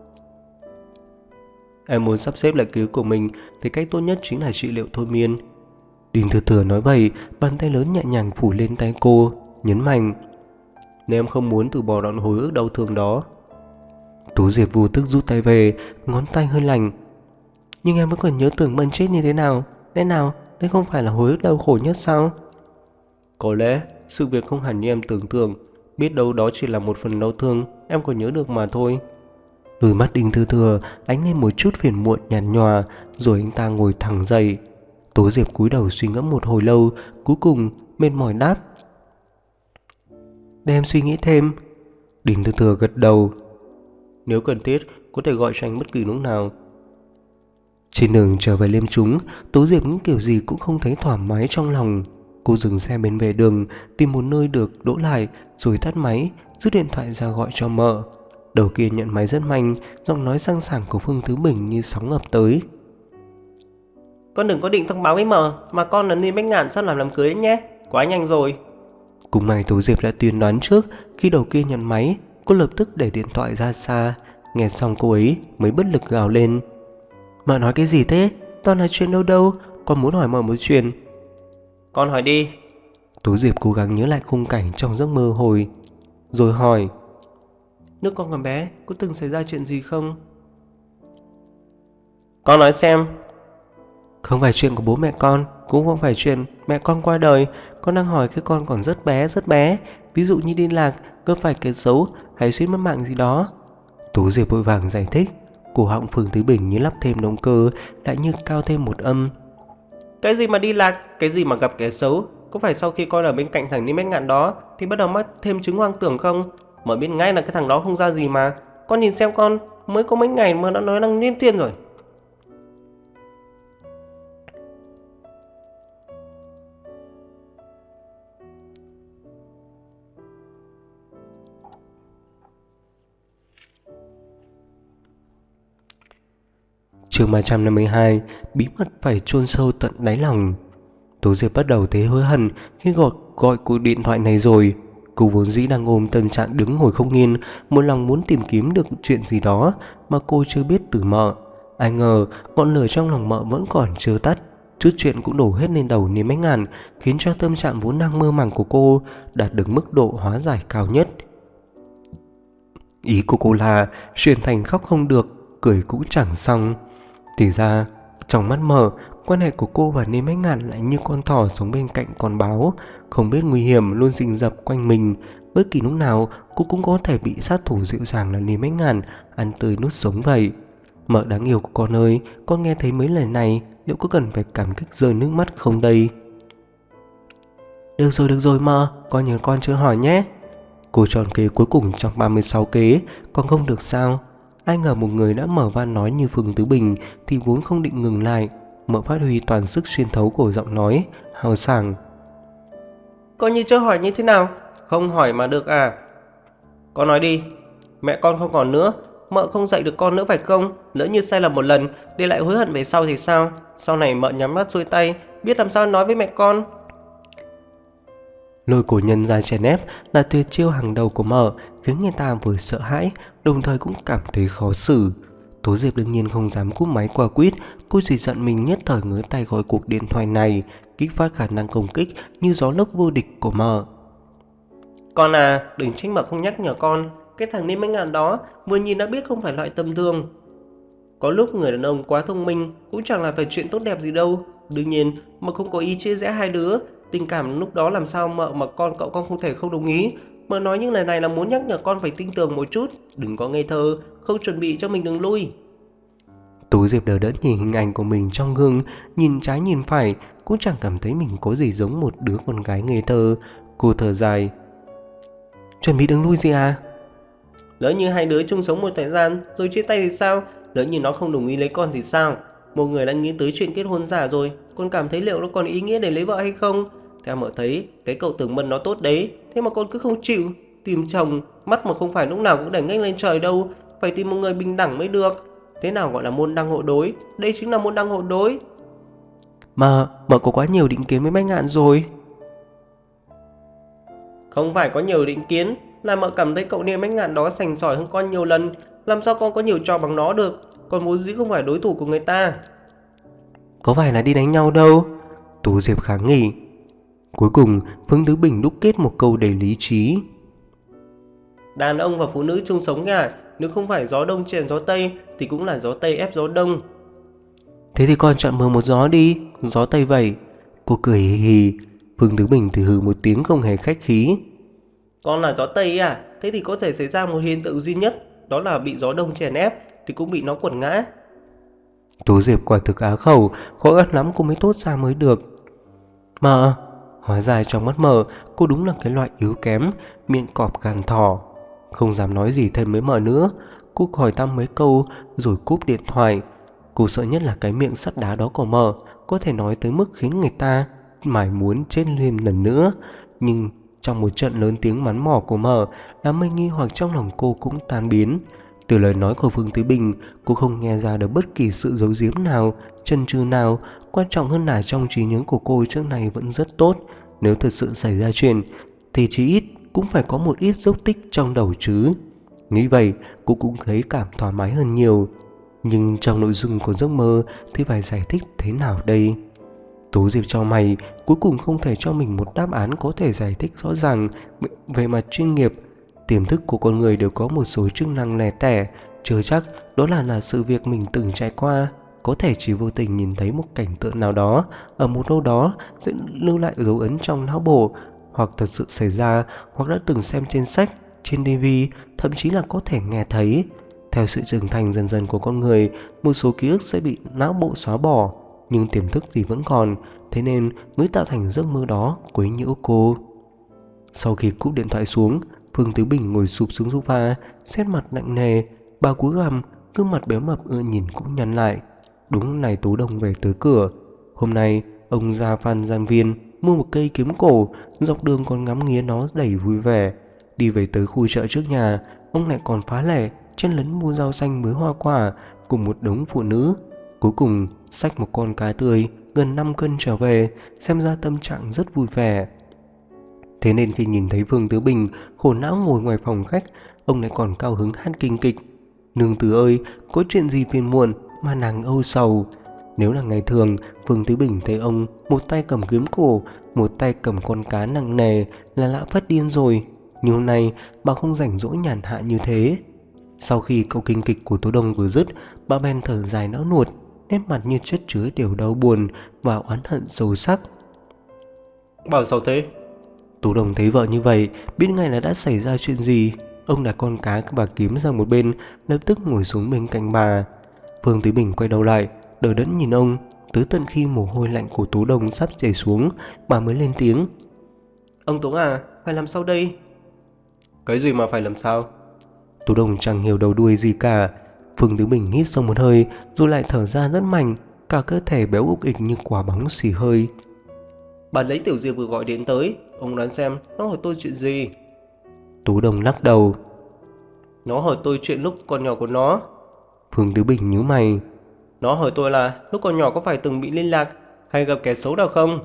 Speaker 1: Em muốn sắp xếp lại ký ức của mình thì cách tốt nhất chính là trị liệu thôi miên. Đinh Thư Thư nói vậy, bàn tay lớn nhẹ nhàng phủ lên tay cô, nhấn mạnh. Nếu em không muốn từ bỏ đoạn hồi ức đau thương đó. Tú Diệp vô thức rút tay về, ngón tay hơi lạnh. Nhưng em vẫn còn nhớ tưởng Mân chết như thế nào. Lẽ nào đây không phải là hồi ức đau khổ nhất sao? Có lẽ sự việc không hẳn như em tưởng tượng. Biết đâu đó chỉ là một phần đau thương em còn nhớ được mà thôi. Đôi mắt Đinh Thư Thừa ánh lên một chút phiền muộn nhạt nhòa. Rồi anh ta ngồi thẳng dậy. Tố Diệp cúi đầu suy ngẫm một hồi lâu, cuối cùng mệt mỏi đáp: để em suy nghĩ thêm. Đinh Thư Thừa gật đầu. Nếu cần thiết có thể gọi cho anh bất kỳ lúc nào. Trên đường trở về Liêm Chúng, Tố Diệp những kiểu gì cũng không thấy thoải mái trong lòng. Cô dừng xe bên vệ đường, tìm một nơi được đỗ lại, rồi tắt máy, rút điện thoại ra gọi cho mợ. Đầu kia nhận máy rất nhanh, giọng nói sang sảng của Phương Thứ Bình như sóng ập tới. Con đừng có định thông báo với mợ, mà con là Ninh Bách Ngạn sắp làm cưới đấy nhé, quá nhanh rồi. Cùng ngày Tố Diệp đã tiên đoán trước, khi đầu kia nhận máy, cô lập tức để điện thoại ra xa. Nghe xong cô ấy mới bất lực gào lên. Mợ nói cái gì thế? Toàn là chuyện đâu đâu, con muốn hỏi mợ một chuyện. Con hỏi đi. Tố Diệp cố gắng nhớ lại khung cảnh trong giấc mơ hồi, rồi hỏi. Lúc con còn bé, có từng xảy ra chuyện gì không? Con nói xem. Không phải chuyện của bố mẹ con, cũng không phải chuyện mẹ con qua đời. Con đang hỏi khi con còn rất bé, rất bé. Ví dụ như đi lạc, gặp phải kẻ xấu hay suýt mất mạng gì đó. Tố Diệp vội vàng giải thích. Cổ họng Phương Thứ Bình như lắp thêm động cơ, lại như cao thêm một âm. Cái gì mà đi lạc, cái gì mà gặp kẻ xấu? Có phải sau khi con ở bên cạnh thằng Ninh Bách Ngạn đó thì bắt đầu mắc thêm chứng hoang tưởng không? Mở biết ngay là cái thằng đó không ra gì mà. Con nhìn xem con, mới có mấy ngày mà đã nói năng liên tiên rồi. Chương 352, bí mật phải chôn sâu tận đáy lòng. Tố Diệp bắt đầu thấy hối hận khi gọi cuộc điện thoại này rồi. Cô vốn dĩ đang ôm tâm trạng đứng ngồi không yên, một lòng muốn tìm kiếm được chuyện gì đó mà cô chưa biết từ mợ. Ai ngờ ngọn lửa trong lòng mợ vẫn còn chưa tắt. Chút chuyện cũng đổ hết lên đầu Niêm Bách Ngạn, khiến cho tâm trạng vốn đang mơ màng của cô đạt được mức độ hóa giải cao nhất. Ý của cô là chuyển thành khóc không được, cười cũng chẳng xong. Thì ra trong mắt mợ, quan hệ của cô và Niêm Bách Ngạn lại như con thỏ sống bên cạnh con báo, không biết nguy hiểm luôn rình rập quanh mình. Bất kỳ lúc nào cô cũng có thể bị sát thủ dịu dàng là Niêm Bách Ngạn ăn tươi nuốt sống vậy. Mợ đáng yêu của con ơi, con nghe thấy mấy lời này liệu có cần phải cảm kích rơi nước mắt không đây? Được rồi mợ, con nhớ con chưa hỏi nhé. Cô chọn kế cuối cùng trong 36 kế, còn không được sao? Ai ngờ một người đã mở van nói như Phương Tứ Bình thì vốn không định ngừng lại. Mợ phát huy toàn sức xuyên thấu của giọng nói hào sảng. Coi như chưa hỏi như thế nào? Không hỏi mà được à? Con nói đi. Mẹ con không còn nữa, mợ không dạy được con nữa phải không? Lỡ như sai lầm một lần để lại hối hận về sau thì sao? Sau này mợ nhắm mắt xuôi tay, biết làm sao nói với mẹ con. Lôi cổ nhân ra chèn ép là tuyệt chiêu hàng đầu của mợ, khiến người ta vừa sợ hãi, đồng thời cũng cảm thấy khó xử. Tố Diệp đương nhiên không dám cúp máy quả quýt, cô chỉ giận mình nhất thời ngớ tay gọi cuộc điện thoại này, kích phát khả năng công kích như gió lốc vô địch của mợ. Con à, đừng trách mợ không nhắc nhở con, cái thằng Ninh Bách Ngạn đó vừa nhìn đã biết không phải loại tầm thường. Có lúc người đàn ông quá thông minh cũng chẳng là phải chuyện tốt đẹp gì đâu. Đương nhiên mà không có ý chia rẽ hai đứa. Tình cảm lúc đó làm sao mợ mà cậu con không thể không đồng ý. Mợ nói những lời này là muốn nhắc nhở con phải tin tưởng một chút. Đừng có ngây thơ, không chuẩn bị cho mình đường lui. Tú Diệp đờ đẫn nhìn hình ảnh của mình trong gương, nhìn trái nhìn phải, cũng chẳng cảm thấy mình có gì giống một đứa con gái ngây thơ. Cô thở dài. Chuẩn bị đường lui gì à? Lỡ như hai đứa chung sống một thời gian rồi chia tay thì sao? Lỡ như nó không đồng ý lấy con thì sao? Một người đã nghĩ tới chuyện kết hôn giả rồi, con cảm thấy liệu nó còn ý nghĩa để lấy vợ hay không? Theo mợ thấy, cái cậu Tưởng Mân nó tốt đấy, thế mà con cứ không chịu. Tìm chồng, mắt mà không phải lúc nào cũng để ngách lên trời đâu, phải tìm một người bình đẳng mới được. Thế nào gọi là môn đăng hộ đối? Đây chính là môn đăng hộ đối. Mà mợ có quá nhiều định kiến với Bách Ngạn rồi. Không phải có nhiều định kiến, là mợ cảm thấy cậu Niêm Bách Ngạn đó sành sỏi hơn con nhiều lần. Làm sao con có nhiều trò bằng nó được? Con vốn dĩ không phải đối thủ của người ta. Có phải là đi đánh nhau đâu. Tú Diệp kháng nghị. Cuối cùng Phương Tứ Bình đúc kết một câu đầy lý trí. Đàn ông và phụ nữ chung sống nha, nếu không phải gió đông chèn gió tây thì cũng là gió tây ép gió đông. Thế thì con chọn bờ một gió đi, gió tây vậy. Cô cười hì hì. Phương Tứ Bình thì hừ một tiếng không hề khách khí. Con là gió tây à? Thế thì có thể xảy ra một hiện tượng duy nhất, đó là bị gió đông chèn ép thì cũng bị nó quật ngã. Tố Diệp quả thực á khẩu, khó gắt lắm cô mới thốt ra mới được. Mờ, hóa ra trong mắt Mờ, cô đúng là cái loại yếu kém, miệng cọp gàn thỏ. Không dám nói gì thêm với Mờ nữa, cô hỏi thăm mấy câu rồi cúp điện thoại. Cô sợ nhất là cái miệng sắt đá đó của Mờ, có thể nói tới mức khiến người ta mải muốn chết lên lần nữa. Nhưng trong một trận lớn tiếng mắng mỏ của Mờ, đám mây nghi hoặc trong lòng cô cũng tan biến. Từ lời nói của Phương Tứ Bình, cô không nghe ra được bất kỳ sự giấu giếm nào, chần chừ nào. Quan trọng hơn là trong trí nhớ của cô trước này vẫn rất tốt. Nếu thật sự xảy ra chuyện thì chí ít cũng phải có một ít dốc tích trong đầu chứ. Nghĩ vậy, cô cũng thấy cảm thoải mái hơn nhiều. Nhưng trong nội dung của giấc mơ thì phải giải thích thế nào đây? Tố Diệp cho mày, cuối cùng không thể cho mình một đáp án có thể giải thích rõ ràng về mặt chuyên nghiệp. Tiềm thức của con người đều có một số chức năng lẻ tẻ, chưa chắc đó là sự việc mình từng trải qua. Có thể chỉ vô tình nhìn thấy một cảnh tượng nào đó ở một đâu đó sẽ lưu lại dấu ấn trong não bộ, hoặc thật sự xảy ra, hoặc đã từng xem trên sách, trên TV, thậm chí là có thể nghe thấy. Theo sự trưởng thành dần dần của con người, một số ký ức sẽ bị não bộ xóa bỏ, nhưng tiềm thức thì vẫn còn, thế nên mới tạo thành giấc mơ đó quấy nhiễu cô. Sau khi cúp điện thoại xuống, Phương Tứ Bình ngồi sụp xuống sofa, xét mặt nặng nề, ba cúi gằm, gương mặt béo mập nhìn cũng nhăn lại. Đúng lúc này Tú Đồng về tới cửa. Hôm nay, ông ra Phan Giang Viên mua một cây kiếm cổ, dọc đường còn ngắm nghía nó đầy vui vẻ. Đi về tới khu chợ trước nhà, ông lại còn phá lẻ, chen lấn mua rau xanh với hoa quả cùng một đống phụ nữ. Cuối cùng, xách một con cá tươi gần 5 cân trở về, xem ra tâm trạng rất vui vẻ. Thế nên khi nhìn thấy Phương Tứ Bình khổ não ngồi ngoài phòng khách, ông lại còn cao hứng hát kinh kịch. Nương tử ơi, có chuyện gì phiền muộn mà nàng âu sầu? Nếu là ngày thường, Phương Tứ Bình thấy ông một tay cầm kiếm cổ, một tay cầm con cá nặng nề là lạ phát điên rồi. Nhưng hôm nay bà không rảnh rỗi nhàn hạ như thế. Sau khi câu kinh kịch của Tố Đông vừa dứt, bà bèn thở dài não nuột, nét mặt như chất chứa điều đau buồn và oán hận sâu sắc. Bảo sao thế? Tú Đồng thấy vợ như vậy, biết ngay là đã xảy ra chuyện gì. Ông đặt con cá và kiếm sang một bên, lập tức ngồi xuống bên cạnh bà. Phương Tứ Bình quay đầu lại, đờ đẫn nhìn ông, tới tận khi mồ hôi lạnh của Tú Đồng sắp chảy xuống, bà mới lên tiếng. Ông Tống à, phải làm sao đây? Cái gì mà phải làm sao? Tú Đồng chẳng hiểu đầu đuôi gì cả. Phương Tứ Bình hít sâu một hơi, rồi lại thở ra rất mạnh, cả cơ thể béo ục ịch như quả bóng xì hơi. Bà lấy Tiểu Diệp vừa gọi đến tới, ông đoán xem nó hỏi tôi chuyện gì? Tú Đồng lắc đầu. Nó hỏi tôi chuyện lúc còn nhỏ của nó. Phương Tứ Bình nhíu mày. Nó hỏi tôi là lúc còn nhỏ có phải từng bị liên lạc hay gặp kẻ xấu nào không?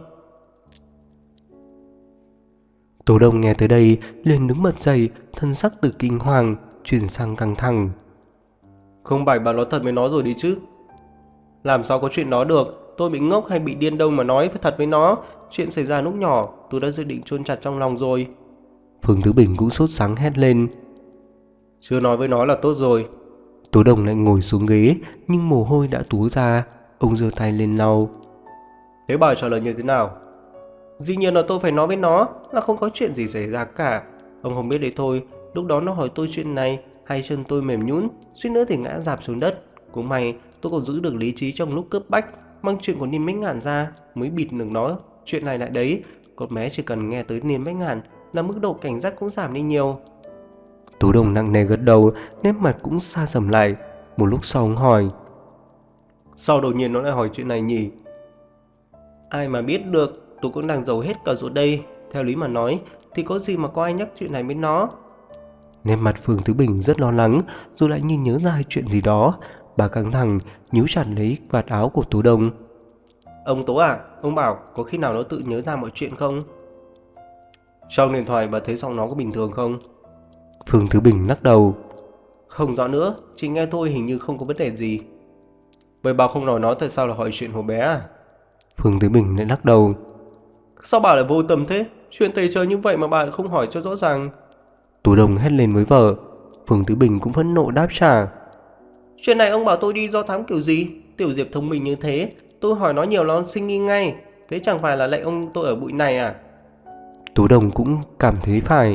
Speaker 1: Tú Đồng nghe tới đây liền đứng bật dậy, thân sắc từ kinh hoàng chuyển sang căng thẳng. Không phải bà nói thật với nó rồi đi chứ? Làm sao có chuyện đó được? Tôi bị ngốc hay bị điên đâu mà nói thật với nó. Chuyện xảy ra lúc nhỏ tôi đã dự định chôn chặt trong lòng rồi. Phương Tứ Bình cũng sốt sắng hét lên. Chưa nói với nó là tốt rồi. Tú Đồng lại ngồi xuống ghế, nhưng mồ hôi đã túa ra. Ông giơ tay lên lau. Thế bà trả lời như thế nào? Dĩ nhiên là tôi phải nói với nó là không có chuyện gì xảy ra cả. Ông không biết đấy thôi. Lúc đó nó hỏi tôi chuyện này, hai chân tôi mềm nhũn, suýt nữa thì ngã rạp xuống đất. Cũng may tôi còn giữ được lý trí trong lúc cấp bách, mang chuyện của Niêm Bách Ngạn ra mới bịt được nó. Chuyện này lại đấy, con bé chỉ cần nghe tới Niêm Bách Ngạn là mức độ cảnh giác cũng giảm đi nhiều. Tú Đồng nặng nề gật đầu, nét mặt cũng xa sầm lại. Một lúc sau ông hỏi. Sao đột nhiên nó lại hỏi chuyện này nhỉ? Ai mà biết được, tôi cũng đang giàu hết cả ruột đây. Theo lý mà nói thì có gì mà có ai nhắc chuyện này với nó. Nét mặt Phương Tứ Bình rất lo lắng, rồi lại như nhớ ra chuyện gì đó. Bà căng thẳng nhíu chặt lấy vạt áo của Tú Đồng. Ông Tố à, ông bảo có khi nào nó tự nhớ ra mọi chuyện không? Trong điện thoại bà thấy giọng nó có bình thường không? Phương Tứ Bình lắc đầu. Không rõ nữa, chỉ nghe thôi, hình như không có vấn đề gì. Vậy bà không nói nó tại sao là hỏi chuyện hồi bé à? Phương Tứ Bình lại lắc đầu. Sao bà lại vô tâm thế? Chuyện tày trời như vậy mà bà lại không hỏi cho rõ ràng. Tú Đồng hét lên với vợ. Phương Tứ Bình cũng phẫn nộ đáp trả. Chuyện này ông bảo tôi đi do thám kiểu gì? Tiểu Diệp thông minh như thế, tôi hỏi nó nhiều nó sinh nghi ngay. Thế chẳng phải là lệnh ông tôi ở bụi này à? Tú Đồng cũng cảm thấy phải.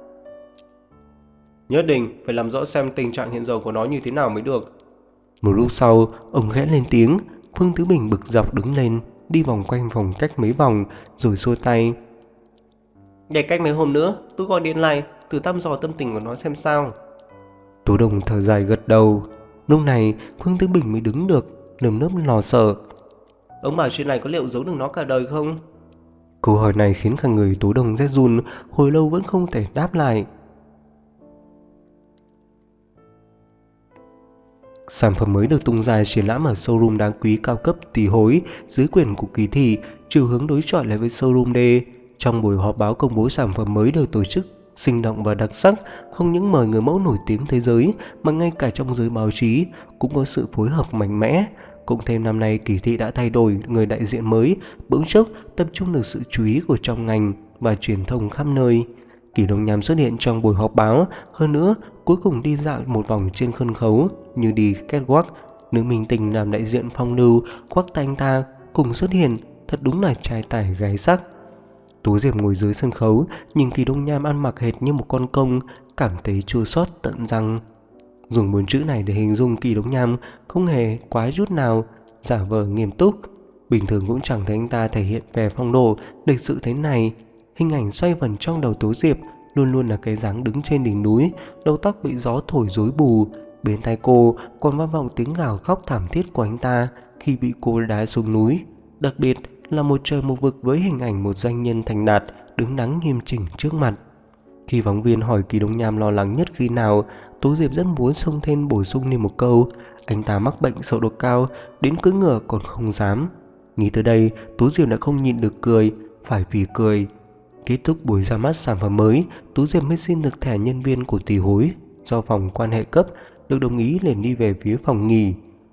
Speaker 1: Nhất định phải làm rõ xem tình trạng hiện giờ của nó như thế nào mới được. Một lúc sau, ông khẽ lên tiếng. Phương Tứ Bình bực dọc đứng lên, đi vòng quanh phòng cách mấy vòng, rồi xua tay. Để cách mấy hôm nữa, tôi gọi điện lại, thử thăm dò tâm tình của nó xem sao. Tú Đồng thở dài gật đầu. Lúc này, Phương Tứ Bình mới đứng được, nơm nớp lo sợ. Ông bảo chuyện này có liệu giấu được nó cả đời không? Câu hỏi này khiến cả người Tú Đồng rét run, hồi lâu vẫn không thể đáp lại. Sản phẩm mới được tung ra triển lãm ở showroom đáng quý cao cấp Tỷ Hối dưới quyền của Kỳ Thị, chiều hướng đối chọi lại với showroom D. Trong buổi họp báo công bố sản phẩm mới được tổ chức sinh động và đặc sắc, không những mời người mẫu nổi tiếng thế giới mà ngay cả trong giới báo chí cũng có sự phối hợp mạnh mẽ. Cũng thêm năm nay Kỳ Thị đã thay đổi người đại diện mới, bỗng chốc tập trung được sự chú ý của trong ngành và truyền thông khắp nơi. Kỷ Đông Nham xuất hiện trong buổi họp báo, hơn nữa cuối cùng đi dạo một vòng trên sân khấu như đi catwalk. Nữ minh tinh làm đại diện phong lưu khoác tay anh ta cùng xuất hiện, thật đúng là trai tài gái sắc. Tú Diệp ngồi dưới sân khấu, nhìn Kỷ Đông Nham ăn mặc hệt như một con công, cảm thấy chua xót tận răng. Dùng 4 chữ này để hình dung Kỷ Đông Nham không hề quái chút nào, giả vờ nghiêm túc. Bình thường cũng chẳng thấy anh ta thể hiện vẻ phong độ lịch sự thế này. Hình ảnh xoay vần trong đầu Tú Diệp luôn luôn là cái dáng đứng trên đỉnh núi, đầu tóc bị gió thổi rối bù. Bên tai cô còn vang vọng tiếng gào khóc thảm thiết của anh ta khi bị cô đá xuống núi. Đặc biệt là một trời một vực với hình ảnh một doanh nhân thành đạt đứng đắn nghiêm chỉnh trước mặt. Khi phóng viên hỏi Kỳ Đông Nham lo lắng nhất khi nào, Tú Diệp rất muốn xông thêm bổ sung thêm một câu: anh ta mắc bệnh sợ độ cao, đến cưỡi ngựa còn không dám. Nghĩ tới đây, Tú Diệp đã không nhịn được cười, phải vì cười. Kết thúc buổi ra mắt sản phẩm mới, Tú Diệp mới xin được thẻ nhân viên của Tỷ Hối. Do phòng quan hệ cấp, được đồng ý liền đi về phía phòng nghỉ.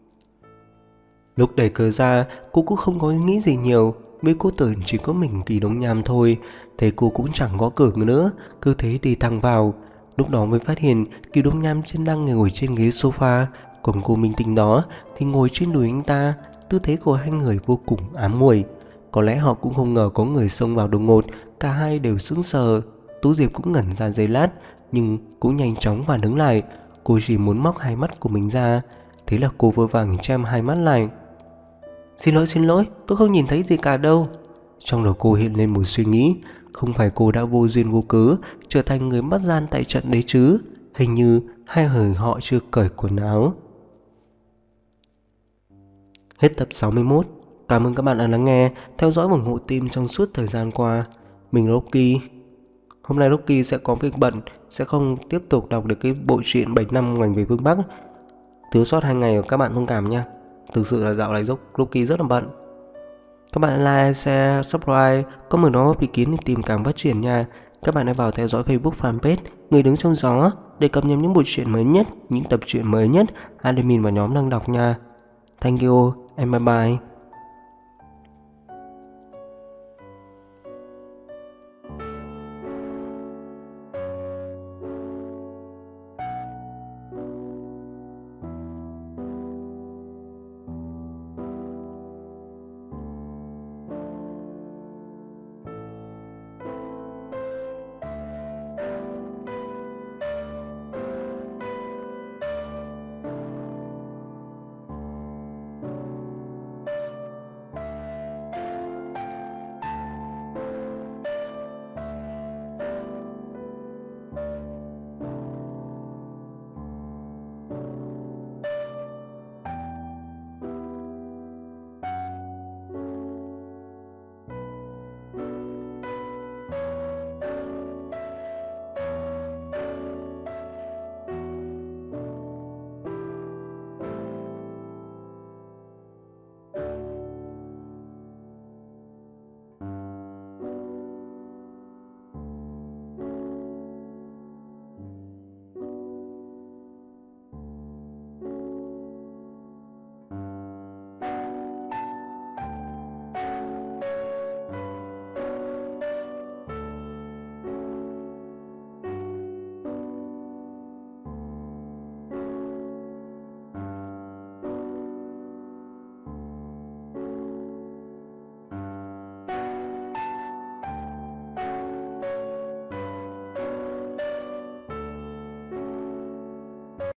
Speaker 1: Lúc đẩy cửa ra, cô cũng không có nghĩ gì nhiều, vì cô tưởng chỉ có mình Kỳ Đông Nham thôi. Thế cô cũng chẳng có cửa nữa, cứ thế đi thẳng vào. Lúc đó mới phát hiện Kỳ Đông Nham đang ngồi trên ghế sofa, còn cô minh tinh đó thì ngồi trên đùi anh ta. Tư thế của hai người vô cùng ám muội. Có lẽ họ cũng không ngờ có người xông vào đột ngột, cả hai đều sững sờ. Tú Diệp cũng ngẩn ra giây lát, nhưng cũng nhanh chóng phản ứng lại. Cô chỉ muốn móc hai mắt của mình ra, thế là cô vội vàng chem hai mắt lại. Xin lỗi, tôi không nhìn thấy gì cả đâu. Trong đầu cô hiện lên một suy nghĩ, không phải cô đã vô duyên vô cớ trở thành người bắt gian tại trận đấy chứ. Hình như hai người họ chưa cởi quần áo. Hết tập 61. Cảm ơn các bạn đã lắng nghe, theo dõi và ủng hộ team trong suốt thời gian qua. Mình là Rocky. Hôm nay Rocky sẽ có việc bận, sẽ không tiếp tục đọc được cái bộ truyện 7 năm ngoảnh về phương Bắc. Thiếu sót 2 ngày các bạn thông cảm nha. Thực sự là dạo này Rocky rất là bận. Các bạn like, share, subscribe, comment đóng góp ý kiến để tìm cảm phát triển nha. Các bạn hãy vào theo dõi Facebook fanpage Người Đứng Trong Gió để cập nhật những bộ truyện mới nhất, những tập truyện mới nhất admin và nhóm đang đọc nha. Thank you and bye bye.